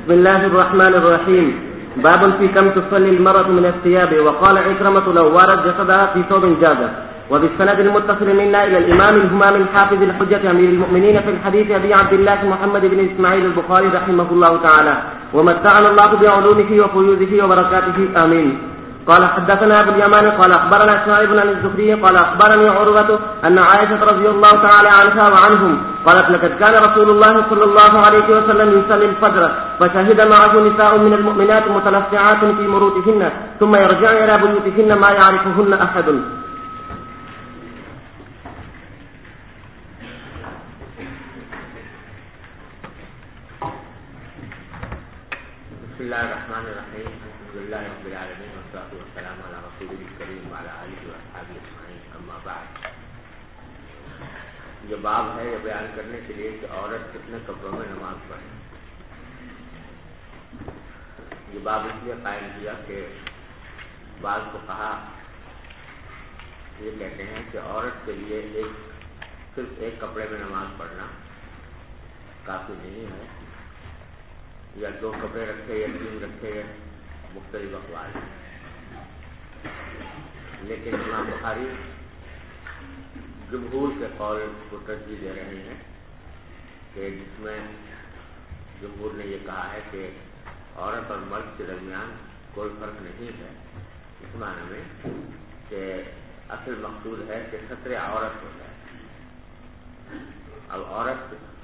بسم الله الرحمن الرحيم. باب في كم تصلي المرأة من الثياب. وقال عكرمة لو وارد جسدها في ثوب جاز. وبالسند المتصل منا إلى الإمام الهمام الحافظ الحجة أمير المؤمنين في الحديث أبي عبد الله محمد بن إسماعيل البخاري رحمه الله تعالى ومتعنا الله بعلومه وفيوزه وبركاته آمين. قال حدثنا أبو اليمان قال أخبرنا شعيب عن الزهري قال أخبرني عروة أن عائشة رضي الله تعالى عنها وعنهم قالت لقد كان رسول الله صلى الله عليه وسلم يصلي الفجر فشهد معه نساء من المؤمنات متلفعات في مروتهن ثم يرجعن إلى بيوتهن ما يعرفهن أحد. بسم الله الرحمن الرحيم. الحمد لله رب العالمين والصلاة والسلام على رسوله الكريم وعلى آله وأصحابه أجمعين. أما بعد، یہ باب ہے یہ بیان کرنے کے لیے کہ عورت کتنے کپڑوں میں نماز پڑھے. یہ باب اس لیے قائم کیا کہ بعض فقہا یہ کہتے ہیں کہ عورت کے لیے صرف ایک کپڑے میں نماز پڑھنا کافی نہیں ہے، یا دو کپڑے رکھے یا تین رکھے یا مختلف اقوال ہیں. لیکن امام بخاری جمہور کے قول کو ترجیح دے رہے ہیں کہ جس میں جمہور نے یہ کہا ہے کہ عورت اور مرد کے درمیان کوئی فرق نہیں ہے، اس معنی میں کہ اصل مقصود ہے کہ ستر عورت ہو جائے. اب عورت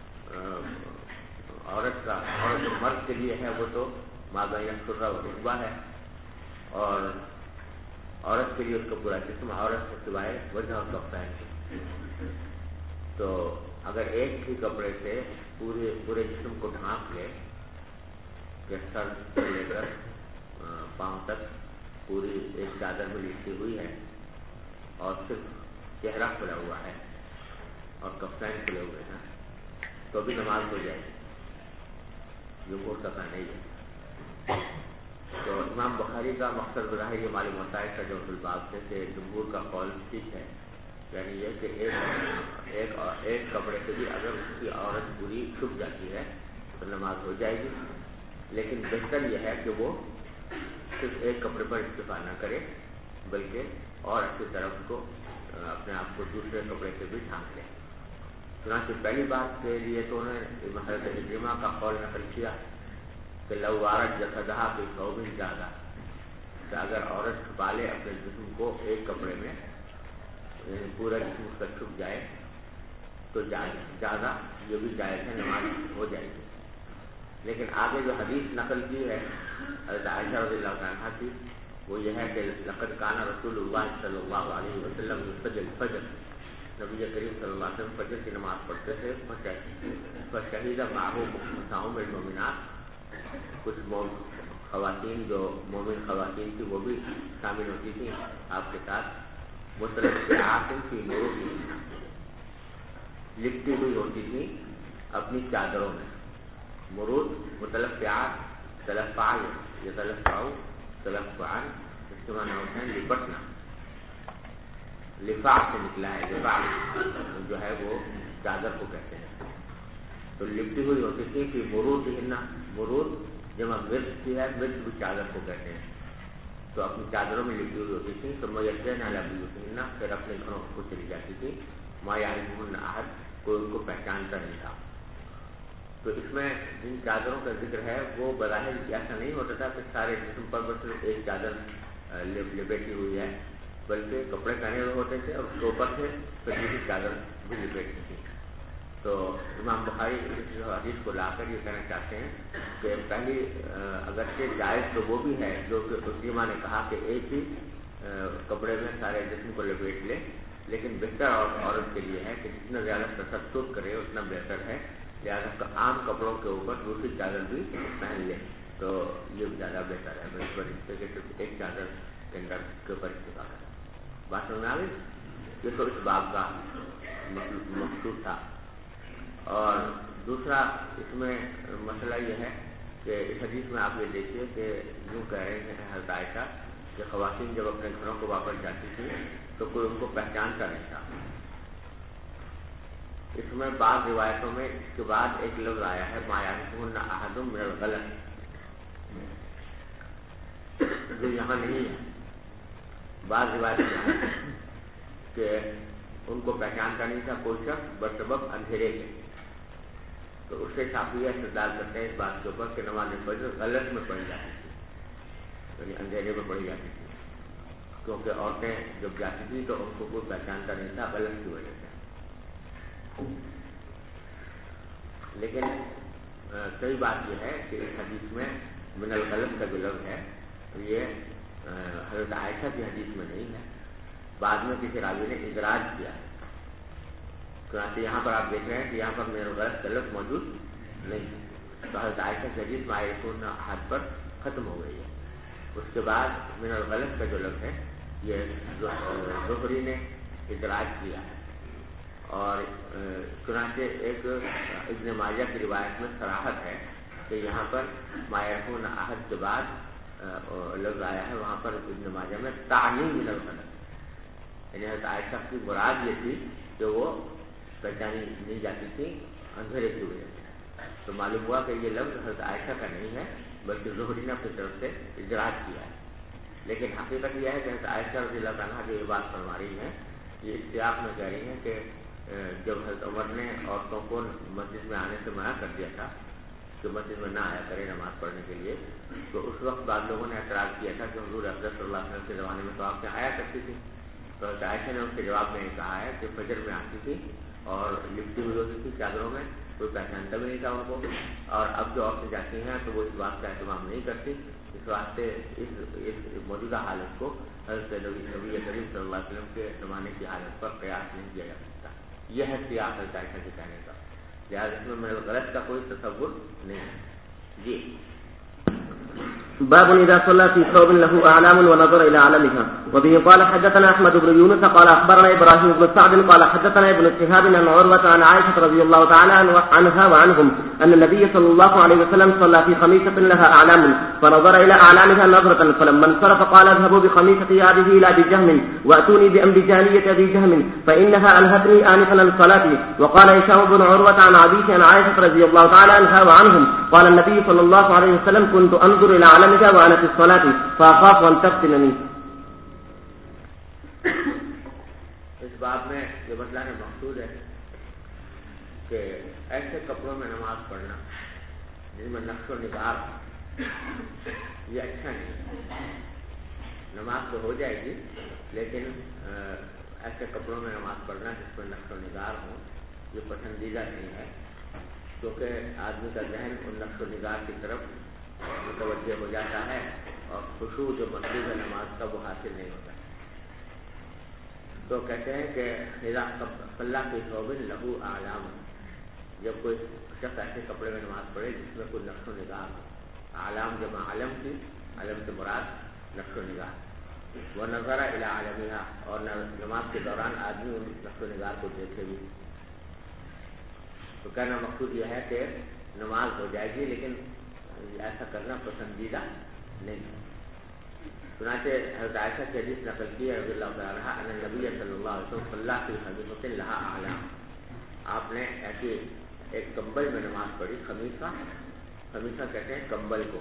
جو مرد کے لیے ہے وہ تو مابین سرہ و رکبہ ہے، اور عورت کے لیے اس کا پورا جسم عورت سے سوائے وجہ اور کفین ہے. تو اگر ایک ہی کپڑے سے پورے جسم کو ڈھانپ لے کہ سر سے لے کر پاؤں تک پوری ایک چادر میں لپٹی ہوئی ہے اور صرف چہرہ کھلا ہوا ہے اور کفین کھلے ہوئے ہیں تو بھی نماز ہو جائے گی. جمہور کا کہنا نہیں ہے. تو امام بخاری کا مقصد ظاہر یہ معلوم ہوتا ہے جو الباب سے کہ جمہور کا قول ٹھیک ہے، یعنی یہ کہ ایک کپڑے سے بھی اگر اس کی عورت پوری چھپ جاتی ہے تو نماز ہو جائے گی. لیکن بہتر یہ ہے کہ وہ صرف ایک کپڑے پر اکتفا نہ کرے بلکہ اور اچھی طرف کو اپنے آپ کو دوسرے کپڑے سے بھی ڈھانپ لے. چنانچہ پہلی بات کے لیے تو انہوں نے حضرت عکرمہ کا قول نقل کیا کہ لو وارد جسدہا فی ثوب زیادہ، کہ اگر عورت چھپا لے اپنے جسم کو ایک کپڑے میں، یعنی پورا جسم اس کا چھپ جائے تو زیادہ یہ بھی جائز ہے، نماز ہو جائے گی. لیکن آگے جو حدیث نقل کی ہے حضرت عائشہ رضی اللہ عنہا کی، وہ یہ ہے کہ لقد کان رسول اللہ صلی اللہ علیہ وسلم یصلی الفجر، نبی کریم صلی اللہ علیہ وسلم فجر کی نماز پڑھتے تھے. فشہید معہ نساء المؤمنات، کچھ خواتین جو مومن خواتین تھی وہ بھی شامل ہوتی تھیں آپ کے ساتھ. متلفعات فی مروطہن، لپٹی ہوئی ہوتی تھیں اپنی چادروں میں. مروط متلفعات، تلفع یتلفع تلفعا، اس کے معنی ہوتے ہیں لپٹنا. لفاف سے نکلا ہے، لفاف جو ہے وہ چادر کو کہتے ہیں. تو لپٹی ہوئی ہوتی تھی کہ مروطہن، مروط جمع مرچ کی ہے، مرچ بھی چادر کو کہتے ہیں. تو اپنی چادروں میں لپٹی ہوئی ہوتی تھی. تو میسرن علی بیوتہن، پھر اپنے گھروں کو چلی جاتی تھی. ما یعرفہن احد، کوئی ان کو پہچانتا نہیں تھا. تو اس میں جن چادروں کا ذکر ہے وہ بظاہر ایسا نہیں ہوتا تھا کہ سارے جسم پر بس ایک چادر لپیٹی ہوئی ہے، بلکہ کپڑے پہنے ہوئے ہوتے تھے اور اس کے اوپر سے پھر دوسری چادر بھی لپیٹتی تھی. تو امام بخاری اس حدیث کو لا کر یہ کہنا چاہتے ہیں کہ پہلی اگرچہ جائز تو وہ بھی ہے جو کہ عکرمہ نے کہا کہ ایک ہی کپڑے میں سارے جسم کو لپیٹ لے، لیکن بہتر عورت کے لیے ہے کہ جتنا زیادہ تستر کرے اتنا بہتر ہے. لہٰذا عام کپڑوں کے اوپر دوسری چادر بھی پہن لے تو یہ زیادہ بہتر ہے کہ صرف ایک چادر کے اندر کے اوپر اکتفا کرے. بات سمجھ میں آ گئی؟ یہ تو اس باب کا مقصود تھا. اور دوسرا اس میں مسئلہ یہ ہے کہ اس حدیث میں آپ یہ دیکھیے کہ یوں کہہ رہے ہیں حضرت عائشہ کہ خواتین جب اپنے گھروں کو واپس جاتی تھیں تو کوئی ان کو پہچانتا نہیں تھا. اس میں بعض روایتوں میں اس کے بعد ایک لفظ آیا ہے ما یعرفہن احد من الغلط، جو یہاں نہیں ہے. بعض روایت میں ہے کہ ان کو پہچانتا نہیں تھا کوئی شخص بسبب اندھیرے کے. تو اس سے شافعیہ استدلال کرتے ہیں اس بات کے اوپر کہ نماز فجر غلط میں پڑھی جاتی تھی، یعنی اندھیرے میں پڑھی جاتی تھی، کیونکہ عورتیں جب جاتی تھی تو ان کو کوئی پہچانتا نہیں تھا غلط کی وجہ سے. لیکن صحیح بات یہ ہے کہ اس حدیث میں من الغلط کا جو لفظ ہے یہ حضرت عائشہ کی حدیث میں نہیں ہے، بعد میں کسی راوی نے ادراج کیا ہے. چنانچہ یہاں پر آپ دیکھ رہے ہیں کہ یہاں پر من الغلط کا لفظ موجود نہیں ہے. تو حضرت عائشہ کی حدیث معیرون حد پر ختم ہو گئی ہے. اس کے بعد من الغلط کا جو لفظ ہے یہ زہری نے ادراج کیا ہے. اور چنانچہ ایک ابن ماجہ کی روایت میں صراحت ہے کہ یہاں پر معیرون عہد کے بعد لفظ آیا ہے، وہاں پر ابن ماجہ میں تعنی من الغلط، یعنی حضرت عائشہ کی مراد یہ تھی کہ وہ پہچانی نہیں جاتی تھی اندھیرے کی وجہ سے. تو معلوم ہوا کہ یہ لفظ حضرت عائشہ کا نہیں ہے بلکہ زہری نے اپنی طرف سے ادراج کیا ہے. لیکن حقیقت یہ ہے کہ حضرت عائشہ رضی اللہ عنہا جو یہ بات فرما رہی ہیں یہ اشتیاق میں کہہ رہی ہیں کہ جب حضرت عمر نے عورتوں کو مسجد میں آنے سے منع کر دیا تھا کہ مسجد میں نہ آیا کرے نماز پڑھنے کے لیے، تو اس وقت بعض لوگوں نے اعتراض کیا تھا کہ حضور اقدس صلی اللہ علیہ وسلم کے زمانے میں تو آپ کے آیا کرتی تھی. تو حضرت عائشہ نے اس کے جواب میں کہا ہے کہ فجر میں آتی تھی اور لپٹی ہوئی ہوتی تھی چادروں میں، کوئی پہچانتا بھی نہیں تھا ان کو. اور اب جو عورتیں جاتی ہیں تو وہ اس بات کا اہتمام نہیں کرتی. اس واسطے اس موجودہ حالت کو حضرت نبی کریم صلی اللہ علیہ وسلم کے زمانے کی حالت پر قیاس نہیں کیا جا سکتا. یہ ہے سیاق حضرت عائشہ کے کہنے کا، لہٰذا اس میں میرے غلط کا کوئی تصور نہیں ہے. جی. باب إذا صلى في ثوب له أعلام ونظر إلى علمها. وبه قال حدثنا أحمد بن يونس قال أخبرنا إبراهيم بن سعد قال حدثنا ابن شهاب عن عروة عن عائشة رضي الله تعالى عنها وعنهم أن النبي صلى الله عليه وسلم صلى في خميسة لها أعلام فنظر إلى أعلامها نظرة فلما انصرف قال اذهبوا بخميسة هذه إلى أبي جهم وأتوني بأنبجانية أبي جهم فإنها ألهتني آنفا عن صلاتي. وقال هشام بن عروة عن أبيه عن عائشة رضي الله تعالى عنها وعنهم قال النبي صلى الله عليه وسلم كنت أنظر إلى علمها وأنا في الصلاة فأخاف أن تفتنني. اس باب میں یہ بتلانا مقصود ہے کہ ایسے کپڑوں میں نماز پڑھنا جن میں نقش و نگار یہ اچھا نہیں. نماز تو ہو جائے گی لیکن ایسے کپڑوں میں نماز پڑھنا جس میں نقش و نگار ہوں یہ پسندیدہ نہیں ہے، کیونکہ آدمی کا ذہن ان نقش و نگار کی طرف متوجہ ہو جاتا ہے اور خشوع جو مطلوب ہے نماز کا وہ حاصل نہیں ہوتا. تو کہتے ہیں کہ صلی فی ثوب لہ اعلام، جب کوئی شخص ایسے کپڑے میں نماز پڑھے جس میں کوئی نقش و نگار ہو. اعلام جمع علم کی، علم سے مراد نقش و نگار. وہ نظر الی عالمها، اور نماز کے دوران آدمی ان نقش و نگار کو دیکھے بھی. تو کہنا مقصود یہ ہے کہ نماز ہو جائے گی لیکن ایسا کرنا پسندیدہ نہیں. چنانچہ حضرت عائشہ کی حدیث نقل کی ہے رضی اللہ تعالیٰ عنہا ان نبی صلی اللہ علیہ وسلم صلی فی خمیصۃ لہا اعلام، آپ نے ایسی ایک کمبل میں نماز پڑھی. خمیصہ کہتے ہیں کمبل کو،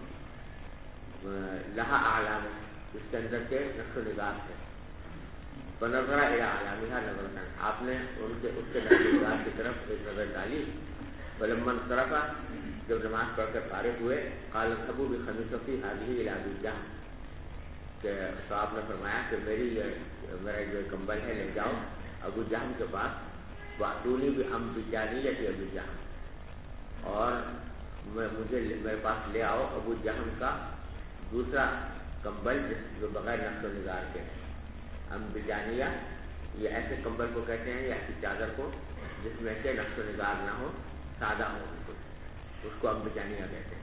لہا اعلام اس کے اندر کے نقش و نگار تھے. فنظر الی اعلامها نظرۃ، آپ نے اس کے نقش و نگار کی طرف ایک نظر ڈالی. فلما انصرف، جب نماز پڑھ کر فارغ ہوئے، قال اذهبوا بخميصتي هذه الى ابي جهم، کہ تو آپ نے فرمایا کہ میرا جو کمبل ہے لے جاؤ ابو جہم کے پاس. واتونی بانبجانیۃ ابی جہم، اور میرے پاس لے آؤ ابو جہم کا دوسرا کمبل جو بغیر نقش و نگار کے. انبجانیہ یہ ایسے کمبل کو کہتے ہیں یا ایسی چادر کو جس میں سے نقش و نگار نہ ہو، سادہ ہو، اس کو انبجانیہ کہتے ہیں.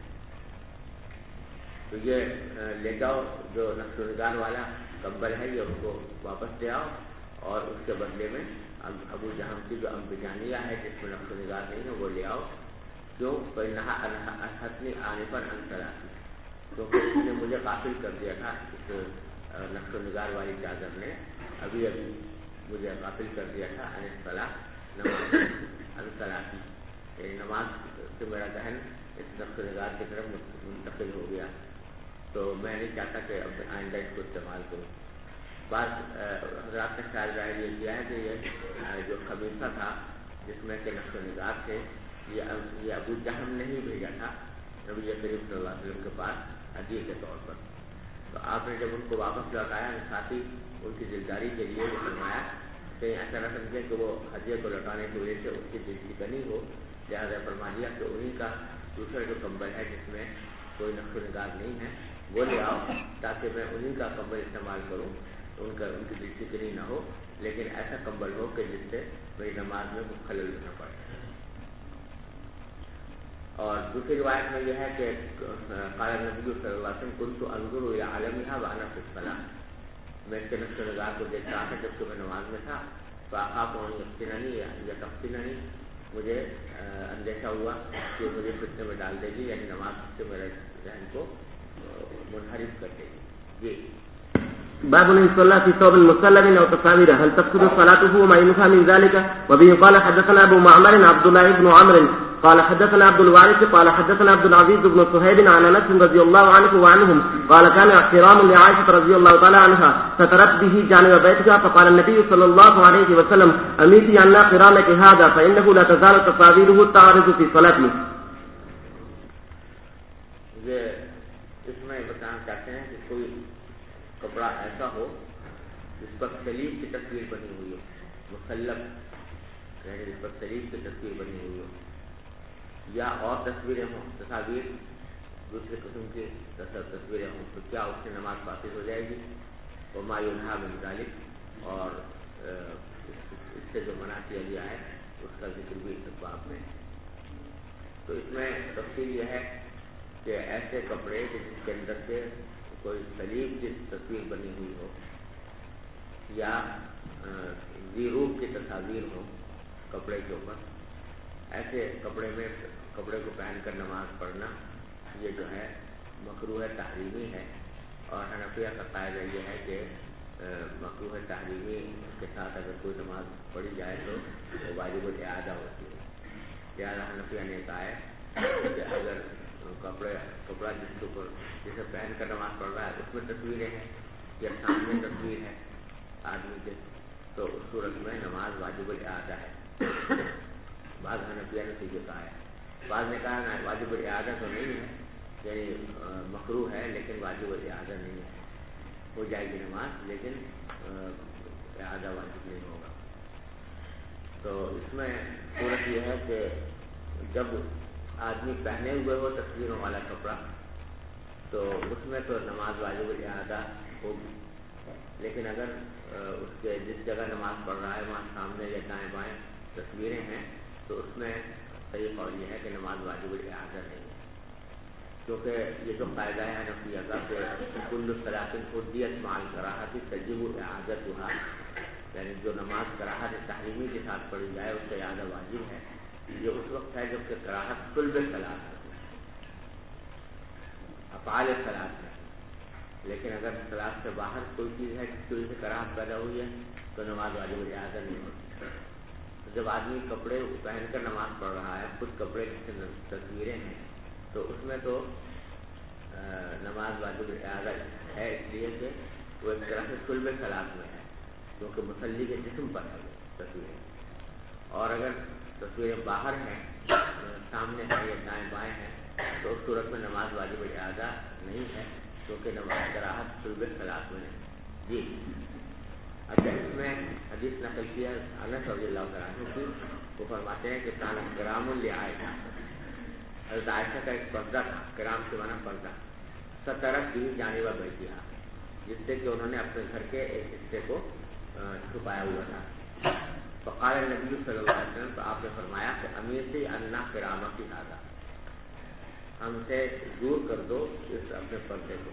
تو یہ لے جاؤ جو نقش و نگار والا کمبل ہے یہ اس کو واپس لے آؤ، اور اس کے بدلے میں ابو جہم کی جو انبجانیہ ہے جس میں نقش و نگار نہیں ہے وہ لے آؤ. کیوں؟ فإنها ألهتني آنفا عن صلاتي، کیونکہ اس نے مجھے غافل کر دیا تھا. اس نقش و نگار والی چادر نے ابھی مجھے غافل کر دیا تھا عن الصلاۃ، نماز عن صلاتی، یعنی نماز سے میرا ذہن اس نقش و نگار کی طرف منتقل ہو گیا تو میں نہیں چاہتا کہ اب آئندہ اس کو استعمال کروں. بعض حضرات نے خیال ظاہر یہ کیا ہے کہ یہ جو خمیصہ تھا جس میں کہ نقش و نگار تھے یہ ابو جہم نے ہی بھیجا تھا نبی کریم صلی اللہ علیہ وسلم کے پاس ہدیے کے طور پر. تو آپ نے جب ان کو واپس لوٹایا ساتھ ہی ان کی دلداری کے لیے یہ فرمایا کہ ایسا نہ سمجھے کہ وہ ہدیے کو لوٹانے کی وجہ سے اس کی دل کی بنی ہو، لہٰذا فرما دیا کہ انہیں کا دوسرا جو کمبل ہے جس میں کوئی نقش و نگار نہیں ہے وہ لے آؤ تاکہ میں انہیں کا کمبل استعمال کروں، ان کی دل کی بنی نہ ہو، لیکن ایسا کمبل ہو کہ جس سے میری نماز میں کچھ خلل نہ پڑے. اور دوسری روایت میں یہ ہے کہ قال نبی صلی اللہ علیہ وسلم كنت انظر الى عالمها وانا في الصلاه، میں اس کے نقش و نگار کو دیکھ رہا تھا جب کہ میں نماز میں تھا. فاخاف ان يفتنني یا تفتنني، مجھے اندیشہ ہوا کہ مجھے فتنے میں ڈال دے گی، یعنی نماز سے میرے ذہن کو منحرف کر دے گی. جی باب من صلى في ثوب مسلم او تصاوير هل تفسد صلاته وما ينفى من ذلك. وبه قال حدثنا ابو معمر عبد الله بن عمرو قال حدثنا عبد الوارث قال حدثنا عبد العزيز بن صهيب عن انس رضي الله عنه وعنهم قال كان احترام لعائشه رضي الله تعالى عنها سترت به جانب بيتها فقال النبي صلى الله عليه وسلم اميتي عن قرامك هذا فانه لا تزال تصاويره تعرض في صلاته. یہ اس میں بتانا چاہتے ہیں کہ کوئی کپڑا ایسا ہو جس پر صلیب کی تصویر بنی ہوئی ہو، مسلم یعنی جس پر صلیب کی تصویر بنی ہوئی ہو، یا اور تصویریں ہوں، تصاویر دوسرے قسم کی تصویریں ہوں، تو کیا اس سے نماز فاسد ہو جائے گی؟ وما ينهى من ذلك، اور اس سے جو منع کیا گیا ہے اس کا ذکر بھی اس باب میں. تو اس میں تفصیل یہ ہے کہ ایسے کپڑے جس کے اندر سے کوئی صلیب کی تصویر بنی ہوئی ہو یا ذیروب کی تصاویر ہو کپڑے کے اوپر، ایسے کپڑے کو پہن کر نماز پڑھنا یہ جو ہے مکروہ تحریمی ہے. اور حنفیہ کا قاعدہ یہ ہے کہ مکروہ تحریمی کے ساتھ اگر کوئی نماز پڑھی جائے تو وہ واجب الاعادہ ہوتی ہے. لہٰذا حنفیہ نے کہا ہے کہ اگر کپڑا جس کے اوپر جسے پہن کر نماز پڑھ رہا ہے اس میں تصویریں ہیں یا سامنے تصویر ہے آدمی کے، تو اس صورت میں نماز واجب الاعادہ ہے. بعض حنفیہ نے یہ کہا ہے، بعض نے کہا نا واجب الاعادہ تو نہیں ہے، یعنی مکروہ ہے لیکن واجب الاعادہ نہیں ہے، ہو جائے گی نماز لیکن اعادہ واجب نہیں ہوگا. تو اس میں صورت یہ ہے کہ جب آدمی پہنے ہوئے ہو تصویروں والا کپڑا تو اس میں تو نماز واجب الاعادہ ہوگی، لیکن اگر اس کے جس جگہ نماز پڑھ رہا ہے وہاں سامنے یا دائیں بائیں تصویریں ہیں تو اس میں صحیح قول یہ ہے کہ نماز واجب الاعادہ نہیں ہے. کیونکہ یہ جو قاعدہ ہے حنفیہ کا کہ کل صلاۃ حدیت مع الکراہۃ تجب اعادتها، یعنی جو نماز کراہت تحریمی کے ساتھ پڑھی جائے اس کا اعادہ واجب ہے. یہ اس وقت ہے جب کہ کراہت قلب صلاۃ ہے، افعال صلاۃ ہے، لیکن اگر صلاۃ سے باہر کوئی چیز ہے جس کی وجہ سے کراہت پیدا ہوئی ہے تو نماز واجب الاعادہ نہیں ہوتی. جب آدمی کپڑے پہن کر نماز پڑھ رہا ہے، خود کپڑے کی تصویریں ہیں، تو اس میں تو نماز واجب الاعادہ ہے، اس لیے کہ وہ ایک طرح سے قلب صلاۃ میں ہے کیونکہ مصلی کے جسم پر ہے وہ تصویریں. اور اگر تصویریں باہر ہیں، سامنے ہیں یا دائیں بائیں ہیں، تو اس صورت میں نماز واجب الاعادہ نہیں ہے کیونکہ نماز کراہت قلب صلاۃ میں ہے. جی اچھا، اس میں حدیث نقل کیا انس رضی اللہ عنہ کی، وہ فرماتے ہیں کہ کان کرام لعائشہ، حضرت عائشہ کا ایک پردہ تھا، کرام سے مانا پردہ، سترت بھی جانب بیتہا، جس سے کہ انہوں نے اپنے گھر کے ایک حصے کو چھپایا ہوا تھا. فقال نبی صلی اللہ علیہ وسلم، تو آپ نے فرمایا کہ امیتی انا کرامتی ھذا، ہم سے دور کر دو اس اپنے پردے کو.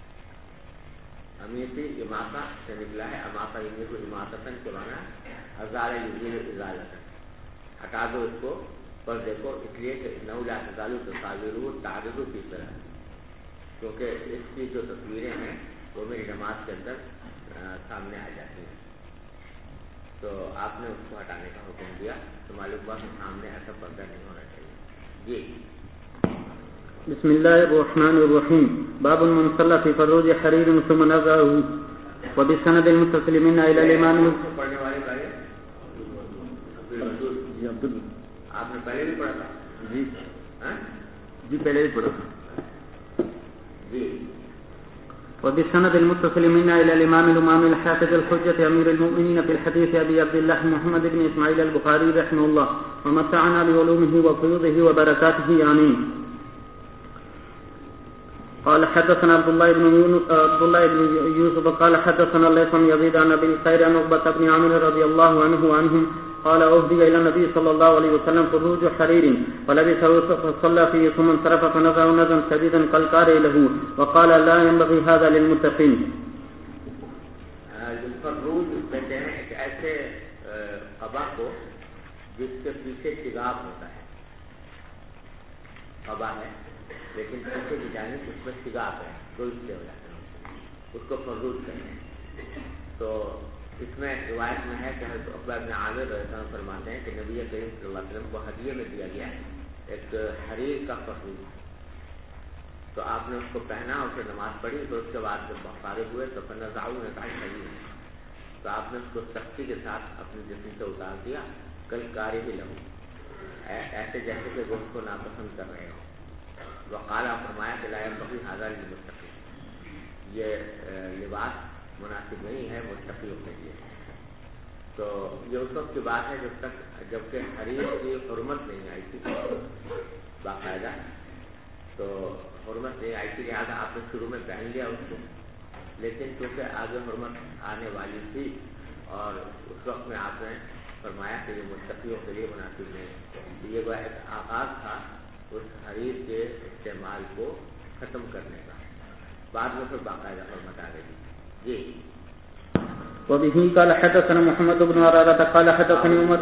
امیتی اماطہ سے نکلا ہے، اماطہ یعنی کو اماطتاً کے معنی ازال یزیل ازالتاً، ہٹا دو اس کو پردے کو، اس لیے کہ انہ لا تزال تصاویر تعرض فی صلاۃ، کیونکہ اس کی جو تصویریں ہیں وہ میری نماز کے اندر سامنے آ جاتی ہیں. تو آپ نے اس کو ہٹانے کا حکم دیا، تو معلوم ہوا کہ سامنے ایسا پردہ نہیں ہونا چاہیے. جی بسم اللہ الرحمن الرحیم. باب من صلى في فروج حرير ثم نزعه وبالسند المتصل منا الى الامام. پڑھنے والے کا آپ نے پہلے بھی پڑھا تھا؟ جی پہلے بھی پڑھا تھا. جی. وبالسند المتصل منا الى الامام الامام الحافظ الحجة امير المؤمنين في الحديث ابي عبد الله محمد بن اسماعيل البخاري رحمه الله ومتعنا بعلومه وفيوضه وبركاته امين. قال حدثنا عبد الله بن يوسف قال حدثنا الليث بن يزيد عن ابي الخير عن عقبة بن عامر رضي الله عنه وعنهم قال أهدي إلى النبي صلى الله عليه وسلم فروج حرير فلبسه فصلى فيه ثم انصرف فنزعه نزعا شديدا كالقارئ له وقال لا ينبغي هذا للمتقين. فروج کہتے ہیں ایک ایسے قبا کو جس کے پیچھے شگاف ہوتا ہے. قبا ہے لیکن پیچھے کی جانب اس میں شگاف ہے, دو حصے ہو جاتے ہیں, اس کو فروج کہتے ہیں. تو اس میں روایت میں ہے کہ حضرت عقبہ بن عامر رضی اللہ عنہ فرماتے ہیں کہ نبی کریم صلی اللہ علیہ وسلم کو ہدیے میں دیا گیا ایک حریر کا فروج. تو آپ نے اس کو پہنا, اسے نماز پڑھی, تو اس کے بعد جب فارغ ہوئے تو فنزعوا نزعا شدیدا, تو آپ نے اس کو سختی کے ساتھ اپنے جسم سے اتار دیا. کالقارئ لہ, ایسے جیسے کہ وہ اس کو ناپسند کر رہے ہوں. وقال, فرمایا کہ لا ينبغي هذا للمتقين, یہ لباس مناسب نہیں ہے متقیوں کے لیے. تو یہ اس وقت کی بات ہے جب کہ حریر کی حرمت نہیں آئی تھی باقاعدہ, تو حرمت نہیں آئی تھی لہٰذا آپ نے شروع میں پہن لیا اس کو, لیکن چونکہ آگے حرمت آنے والی تھی اور اس وقت میں آپ نے فرمایا کہ یہ متقیوں کے لیے مناسب نہیں. یہ وہ ایک آغاز تھا اس حریر کے استعمال کو ختم کرنے کا, بعد میں پھر باقاعدہ حرمت آ گئی. جی. وبه قال حدثنا محمد بن عرارة قال حدثني عمر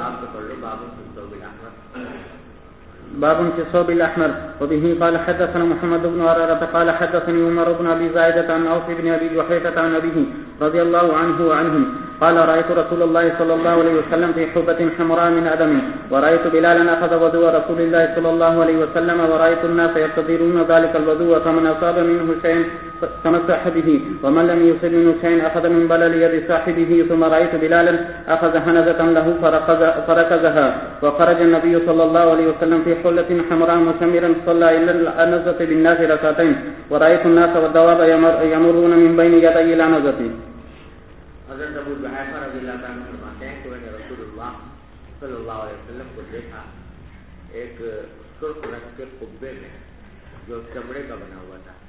باب في الثوب الأحمر. وبه قال حدثنا محمد بن عرارة قال حدثني عمر بن أبي زايدة عن عوف بن أبي جحيفة عن أبيه رضي الله عنه وعنهم قال رأيت رسول الله صلى الله عليه وسلم في حبة حمراء من أدم ورأيت بلالا أخذ وضوء رسول الله صلى الله عليه وسلم ورأيت الناس يقتدرون ذلك الوضوء فمن أصاب منه شيء تمسح به ومن لم يصب منه شيء أخذ من بلل يد صاحبه ثم رأيت بلالا أخذ حنزة له فركزها وخرج النبي صلى الله عليه وسلم في حلة حمراء مسمرا صلى إلى الأنزة بالناس ركعتين ورأيت الناس والدواب يمرون من بين يدي الأنزة. حضرت ابو جحیفہ رضی اللہ عنہ فرماتے ہیں کہ میں نے رسول اللہ صلی اللہ علیہ وسلم کو دیکھا ایک سرخ رنگ کے قبے میں جو چمڑے کا بنا ہوا تھا,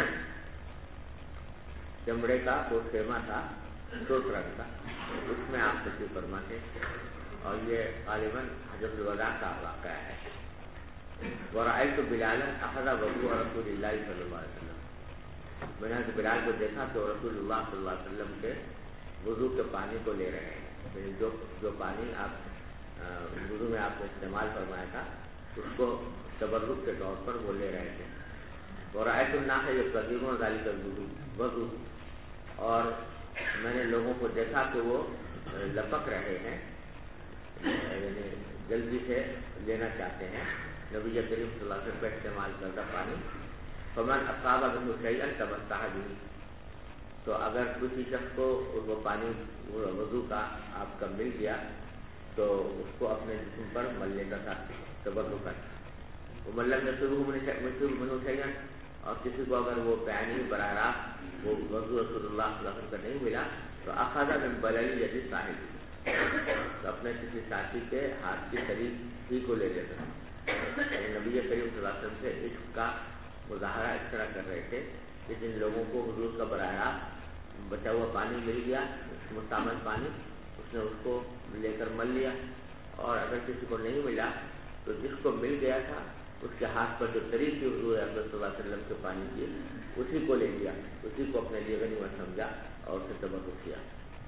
چمڑے کا وہ خیمہ تھا سرخ رنگ کا, اس میں آپ تشریف فرما تھے, اور یہ غالباً حجۃ الوداع کا واقعہ ہے. ورأیت بلالا اخذ وضوء رسول اللہ صلی اللہ علیہ وسلم, میں نے بلال کو دیکھا تو رسول اللہ صلی اللہ علیہ وسلم کے وضو کے پانی کو لے رہے ہیں, جو پانی آپ وضو میں آپ نے استعمال فرمایا تھا اس کو تبرک کے طور پر وہ لے رہے تھے. اور آیت الناس یقتدرون ذلک الوضو, اور میں نے لوگوں کو دیکھا کہ وہ لپک رہے ہیں, یعنی جلدی سے لینا چاہتے ہیں نبی کریم صلی اللہ علیہ وسلم کا استعمال کردہ پانی. فمن اصاب منه شيئا تمسح به, تو اگر کسی شخص کو وہ پانی وضو کا آپ کا مل گیا تو اس کو اپنے جسم پر مل لیتا تھا تبرک کا. ومن لم يصبه منه شيئا, اور کسی کو اگر وہ پانی براہ راست وہ وضو رسول اللہ صلی اللہ علیہ وسلم کا نہیں ملا تو اخذ من بلل ید صاحب, تو اپنے کسی ساتھی کے ہاتھ کی قریب ہی کو لے لیتا تھا. نبی کریم صلی اللہ علیہ وسلم سے عشق کا مظاہرہ اس طرح کر رہے تھے کہ جن لوگوں کو حضور کا براہ راست بچا ہوا پانی مل گیا, مستعمل پانی, اس نے اس کو لے کر مل لیا, اور اگر کسی کو نہیں ملا تو جس کو مل گیا تھا اس کے ہاتھ پر جو طریق تھی حضور صلی اللہ علیہ وسلم کے پانی کی اسی کو لے لیا, اسی کو اپنے لیے غنیمت سمجھا اور اسے تبرک کیا.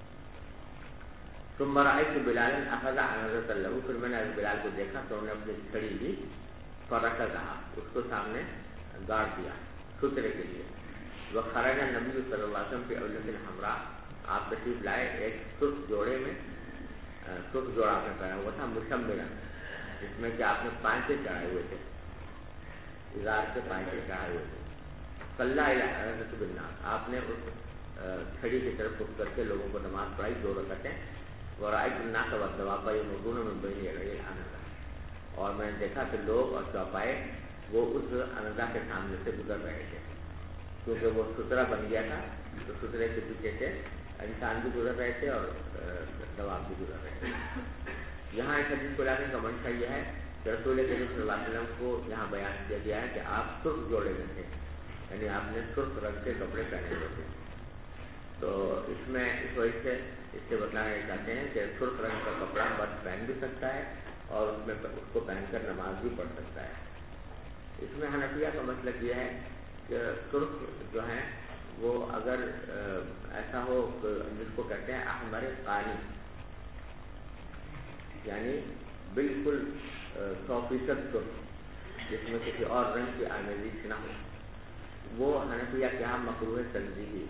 ثم رأيت بلالا أخذ عنزة له, پھر میں نے بلال کو دیکھا تو انہوں نے اپنی چھڑی لی, فرکزها, اس کو سامنے گاڑ دیا سترے کے لیے. وخرج النبی صلی اللہ علیہ وسلم في حلة حمراء, آپ تشریف لائے ایک سرخ جوڑے میں, سرخ جوڑا آپ نے پہنا ہوا تھا مشمرا, جس میں کہ آپ نے پانچے چڑھائے ہوئے تھے, ازار کے پانچے چڑھائے ہوئے تھے. صلی بالناس، آپ نے اس چھڑی کی طرف رخ کر کے لوگوں کو نماز پڑھائی 2 رکعتیں، ورأيت الناس والدواب يمرون من بين يدي الحنظلة، اور میں نے دیکھا کہ لوگ اور چوپائے وہ اس انزا کے سامنے سے گزر رہے تھے، کیونکہ وہ سترہ بن گیا تھا، تو سترے کے پیچھے سے انسان بھی گزر رہے تھے اور دواب بھی گزر رہے تھے۔ یہاں اس حدیث کو لانے کا منشا یہ ہے کہ رسول کریم صلی اللہ علیہ وسلم کو یہاں بیان کیا گیا ہے کہ آپ سرخ جوڑے میں تھے، یعنی آپ نے سرخ رنگ کے کپڑے پہنے ہوئے تھے۔ تو اس میں اس وجہ سے اس سے بتانا چاہتے ہیں کہ سرخ رنگ کا کپڑا مرد پہن بھی سکتا ہے اور اس کو پہن کر نماز بھی پڑھ سکتا ہے۔ اس میں حنفیہ کا مسلک یہ ہے کہ سرخ جو ہیں وہ اگر ایسا ہو جس کو کہتے ہیں احمر قانی، یعنی بالکل 100% سرخ جس میں کسی اور رنگ کی آمیزش نہ ہو، وہ حنفیہ کے یہاں مکروہ تنزیہی،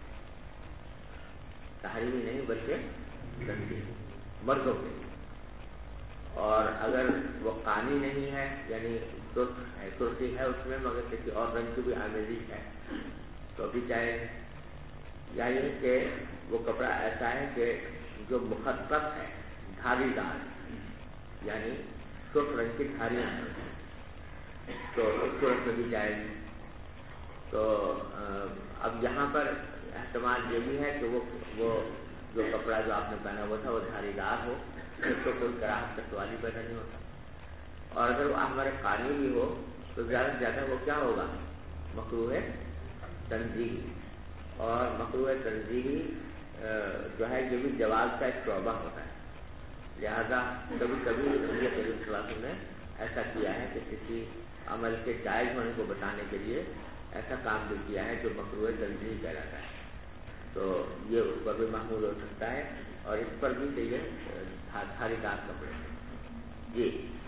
تحریمی نہیں بلکہ تنزیہی مردوں کے۔ اور اگر وہ قانی نہیں ہے یعنی سرخی ہے اس میں مگر کسی اور رنگ کی بھی آمیزش ہے تو بھی چاہے، یعنی کہ وہ کپڑا ایسا ہے کہ جو مخطط ہے، دھاری دار، یعنی سرخ رنگ کی دھاریاں ہیں، تو اس صورت میں بھی جائے۔ تو اب یہاں پر احتمال یہ بھی ہے کہ وہ جو کپڑا جو آپ نے پہنا ہوا تھا وہ دھاری دار ہو، اس کو کوئی کراہت کا سوال ہی پیدا نہیں ہوتا، اور اگر وہ احمر قانی بھی ہو تو زیادہ سے زیادہ وہ کیا ہوگا، مکروہ تنزیہی، اور مکروہ تنزیہی جو ہے یہ بھی جواز کا ایک شعبہ ہوتا ہے، لہذا کبھی کبھی نبی کریم صلی اللہ علیہ وسلم نے ایسا کیا ہے کہ کسی عمل کے جائز ہونے کو بتانے کے لیے ایسا کام بھی کیا ہے جو مکروہ تنزیہی کہلاتا ہے، تو یہ اس پر بھی محمول ہو سکتا ہے، اور اس پر بھی چاہیے دھاری دار کپڑے۔ جی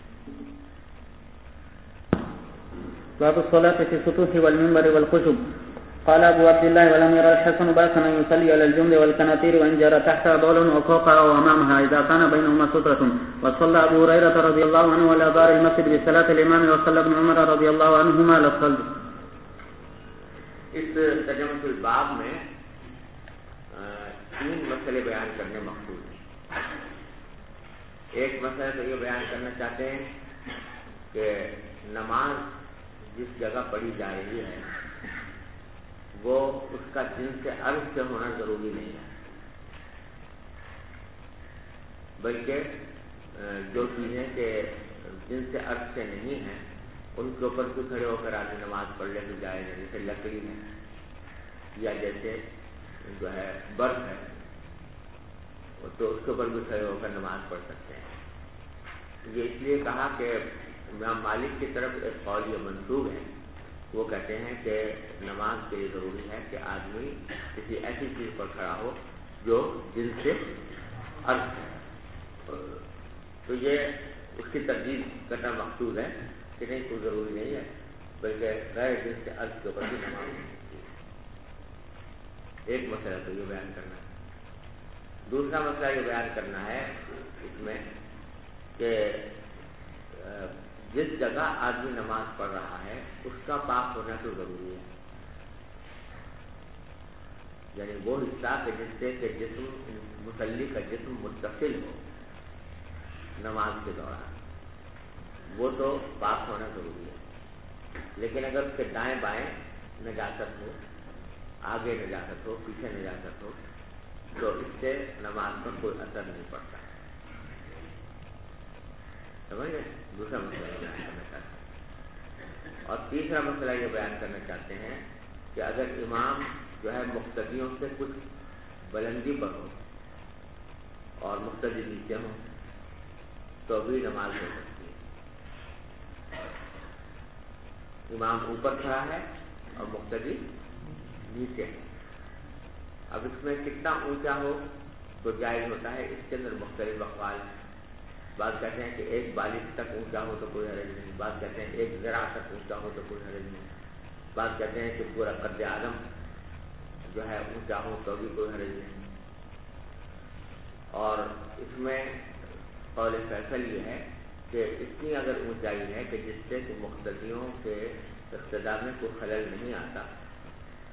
باب الصلاة في السطوح والمنبر والخشب. قال أبو عبد الله ولم يرى الحسن بأسا أن يصلي على الجمل والكناتير وإن جرى تحتها بول وفوقها وأمامها إذا كان بينهما سترة. وصلى أبو هريرة رضي الله عنه على دار المسجد بصلاة الإمام، وصلى ابن عمر رضي الله عنهما على الصلب. اس ترجمۃ الباب میں 3 مسئلے بیان کرنے مقصود ہیں۔ ایک مسئلہ تو یہ بیان کرنا چاہتے ہیں کہ نماز جس جگہ پڑھی جا رہی ہے وہ اس کا جن سے عرض سے ہونا ضروری نہیں ہے، بلکہ جو چیزیں کہ جن سے عرض سے نہیں ہیں ان کے اوپر بھی کھڑے ہو کر آدمی نماز پڑھ لے تو جائے، جیسے لکڑی ہے یا جیسے جو ہے برف ہے تو اس کے اوپر بھی کھڑے ہو کر نماز پڑھ سکتے ہیں۔ یہ اس لیے کہا کہ امام مالک کی طرف ایک قول یہ منسوب ہے، وہ کہتے ہیں کہ نماز کے لیے ضروری ہے کہ آدمی کسی ایسی چیز پر کھڑا ہو جو جن سے عرض ہے، تو یہ اس کی ترجیح کرنا مقصود ہے کہ نہیں کوئی ضروری نہیں ہے، بلکہ غیر جن سے عرض کے اوپر بھی نماز ہوتی ہے۔ ایک مسئلہ تو یہ بیان کرنا ہے۔ دوسرا مسئلہ یہ بیان کرنا ہے اس میں کہ جس جگہ آدمی نماز پڑھ رہا ہے اس کا پاک ہونا تو ضروری ہے، یعنی وہ حصہ کہ جس سے کہ جسم مصلی کا جسم متصل ہو نماز کے دوران، وہ تو پاک ہونا ضروری ہے۔ لیکن اگر اس کے دائیں بائیں نجاست ہو، آگے نجاست ہو، پیچھے نجاست ہو تو اس سے نماز پر کوئی اثر نہیں پڑتا، سمجھ گئے؟ دوسرا مسئلہ یہ بیان کرنا چاہتے ہیں۔ اور تیسرا مسئلہ یہ بیان کرنا چاہتے ہیں کہ اگر امام جو ہے مقتدیوں سے کچھ بلندی پر ہو اور مقتدی نیچے ہوں تو بھی نماز ہو سکتی ہے۔ امام اوپر کھڑا ہے اور مقتدی نیچے ہے، اب اس میں کتنا اونچا ہو تو جائز ہوتا ہے، اس کے اندر مختلف اقوال ہیں۔ بعض کہتے ہیں کہ 1 بالغ تک اونچا ہو تو کوئی حرج نہیں، بعض کہتے ہیں 1 ذرا تک اونچا ہو تو کوئی حرج نہیں، بعض کہتے ہیں کہ پورا قد اعظم جو ہے اونچا ہو تو بھی کوئی حرج نہیں۔ اور اس میں قول فیصل یہ ہے کہ اتنی اگر اونچائی ہے کہ جس سے کہ مقتدیوں کے اقتداء میں کوئی خلل نہیں آتا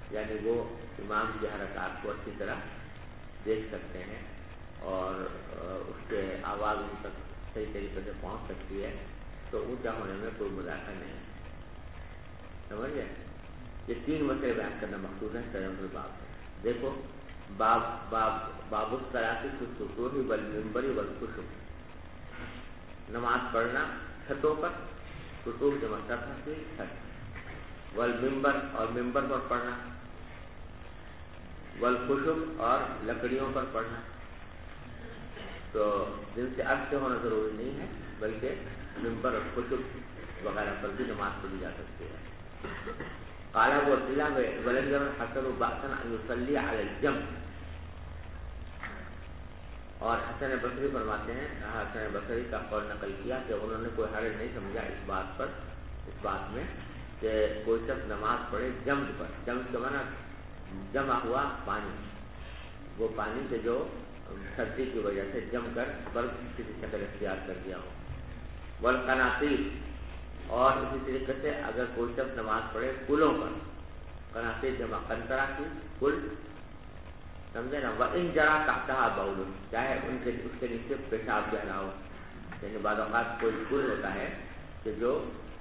یعنی وہ امام کی حرکات کو اچھی طرح دیکھ سکتے ہیں اور اس کے آواز ان تک صحیح طریقے سے پہنچ سکتی ہے، تو اونچا ہونے میں کوئی مذاکرہ نہیں ہے. سمجھ گئے؟ یہ 3 مسئلے بیان کرنا مقصود ہے ترجمہ الباب میں. دیکھو باب الصلاۃ فی السطوح والمنبر والخشوع، نماز پڑھنا چھتوں پر، سطوح جمع سطح کی چھت، والمنبر اور منبر پر پڑھنا، والخشوع اور لکڑیوں پر پڑھنا. تو جن سے عرض سے ہونا ضروری نہیں ہے بلکہ منبر اور خشوع وغیرہ پر بھی نماز پڑھی جا سکتی ہے. قال ابو عبداللہ ولم ير الحسن بأسا ان يصلي على الجنب. اور حسن بصری فرماتے ہیں، حسن بصری کا قول نقل کیا کہ انہوں نے کوئی حرج نہیں سمجھا اس بات میں کہ کوئی شخص نماز پڑھے جمد پر. جمد کا معنی جمع ہوا پانی، وہ پانی سے جو سردی کی وجہ سے جم کر برف کسی شکل اختیار کر دیا ہو. والقناطیر، اور اسی طریقے سے اگر کوئی شخص نماز پڑھے پلوں پر، قناطیر جمع قنطرہ کی پل، سمجھے نا. وَإِن جَرَى تَحْتَهَا بَوْلٌ، چاہے اس کے نیچے پیشاب بہ رہا ہو. یعنی بعض اوقات کوئی پل ہوتا ہے کہ جو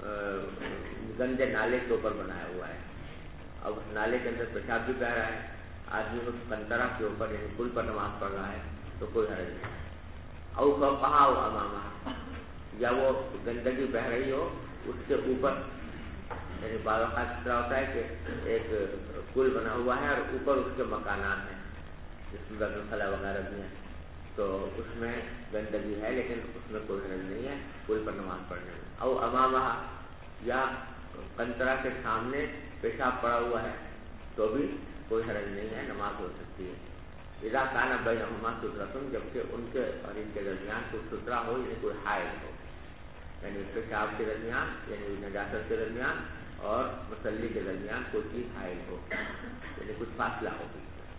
گندے نالے کے اوپر بنایا ہوا ہے، اب اس نالے کے اندر پیشاب بھی بہ رہا ہے، آدمی اس قنطرہ کے اوپر یعنی پل پر نماز پڑھ رہا ہے تو کوئی حرج نہیں. او فوقہا او امامہا، یا وہ گندگی بہ رہی ہو اس کے اوپر. یعنی بعض اوقات اس طرح ہوتا ہے کہ ایک پل بنا ہوا ہے اور اوپر اس کے مکانات ہیں جس میں بیت الخلاء وغیرہ بھی ہیں، تو اس میں گندگی ہے لیکن اس میں کوئی حرج نہیں ہے پل پر نماز پڑھنے میں. او امامہا، یا قنطرہ کے سامنے پیشاب پڑا ہوا ہے تو بھی کوئی حرج نہیں ہے، نماز ہو سکتی ہے. اذا کان بینہما سترۃ، جبکہ ان کے اور ان کے درمیان کوئی سترہ ہو، یعنی کوئی حائل ہو، یعنی پیشاب کے درمیان یعنی نجاست کے درمیان اور مصلی کے درمیان کوئی چیز حائل ہو، یعنی کچھ فاصلہ ہو.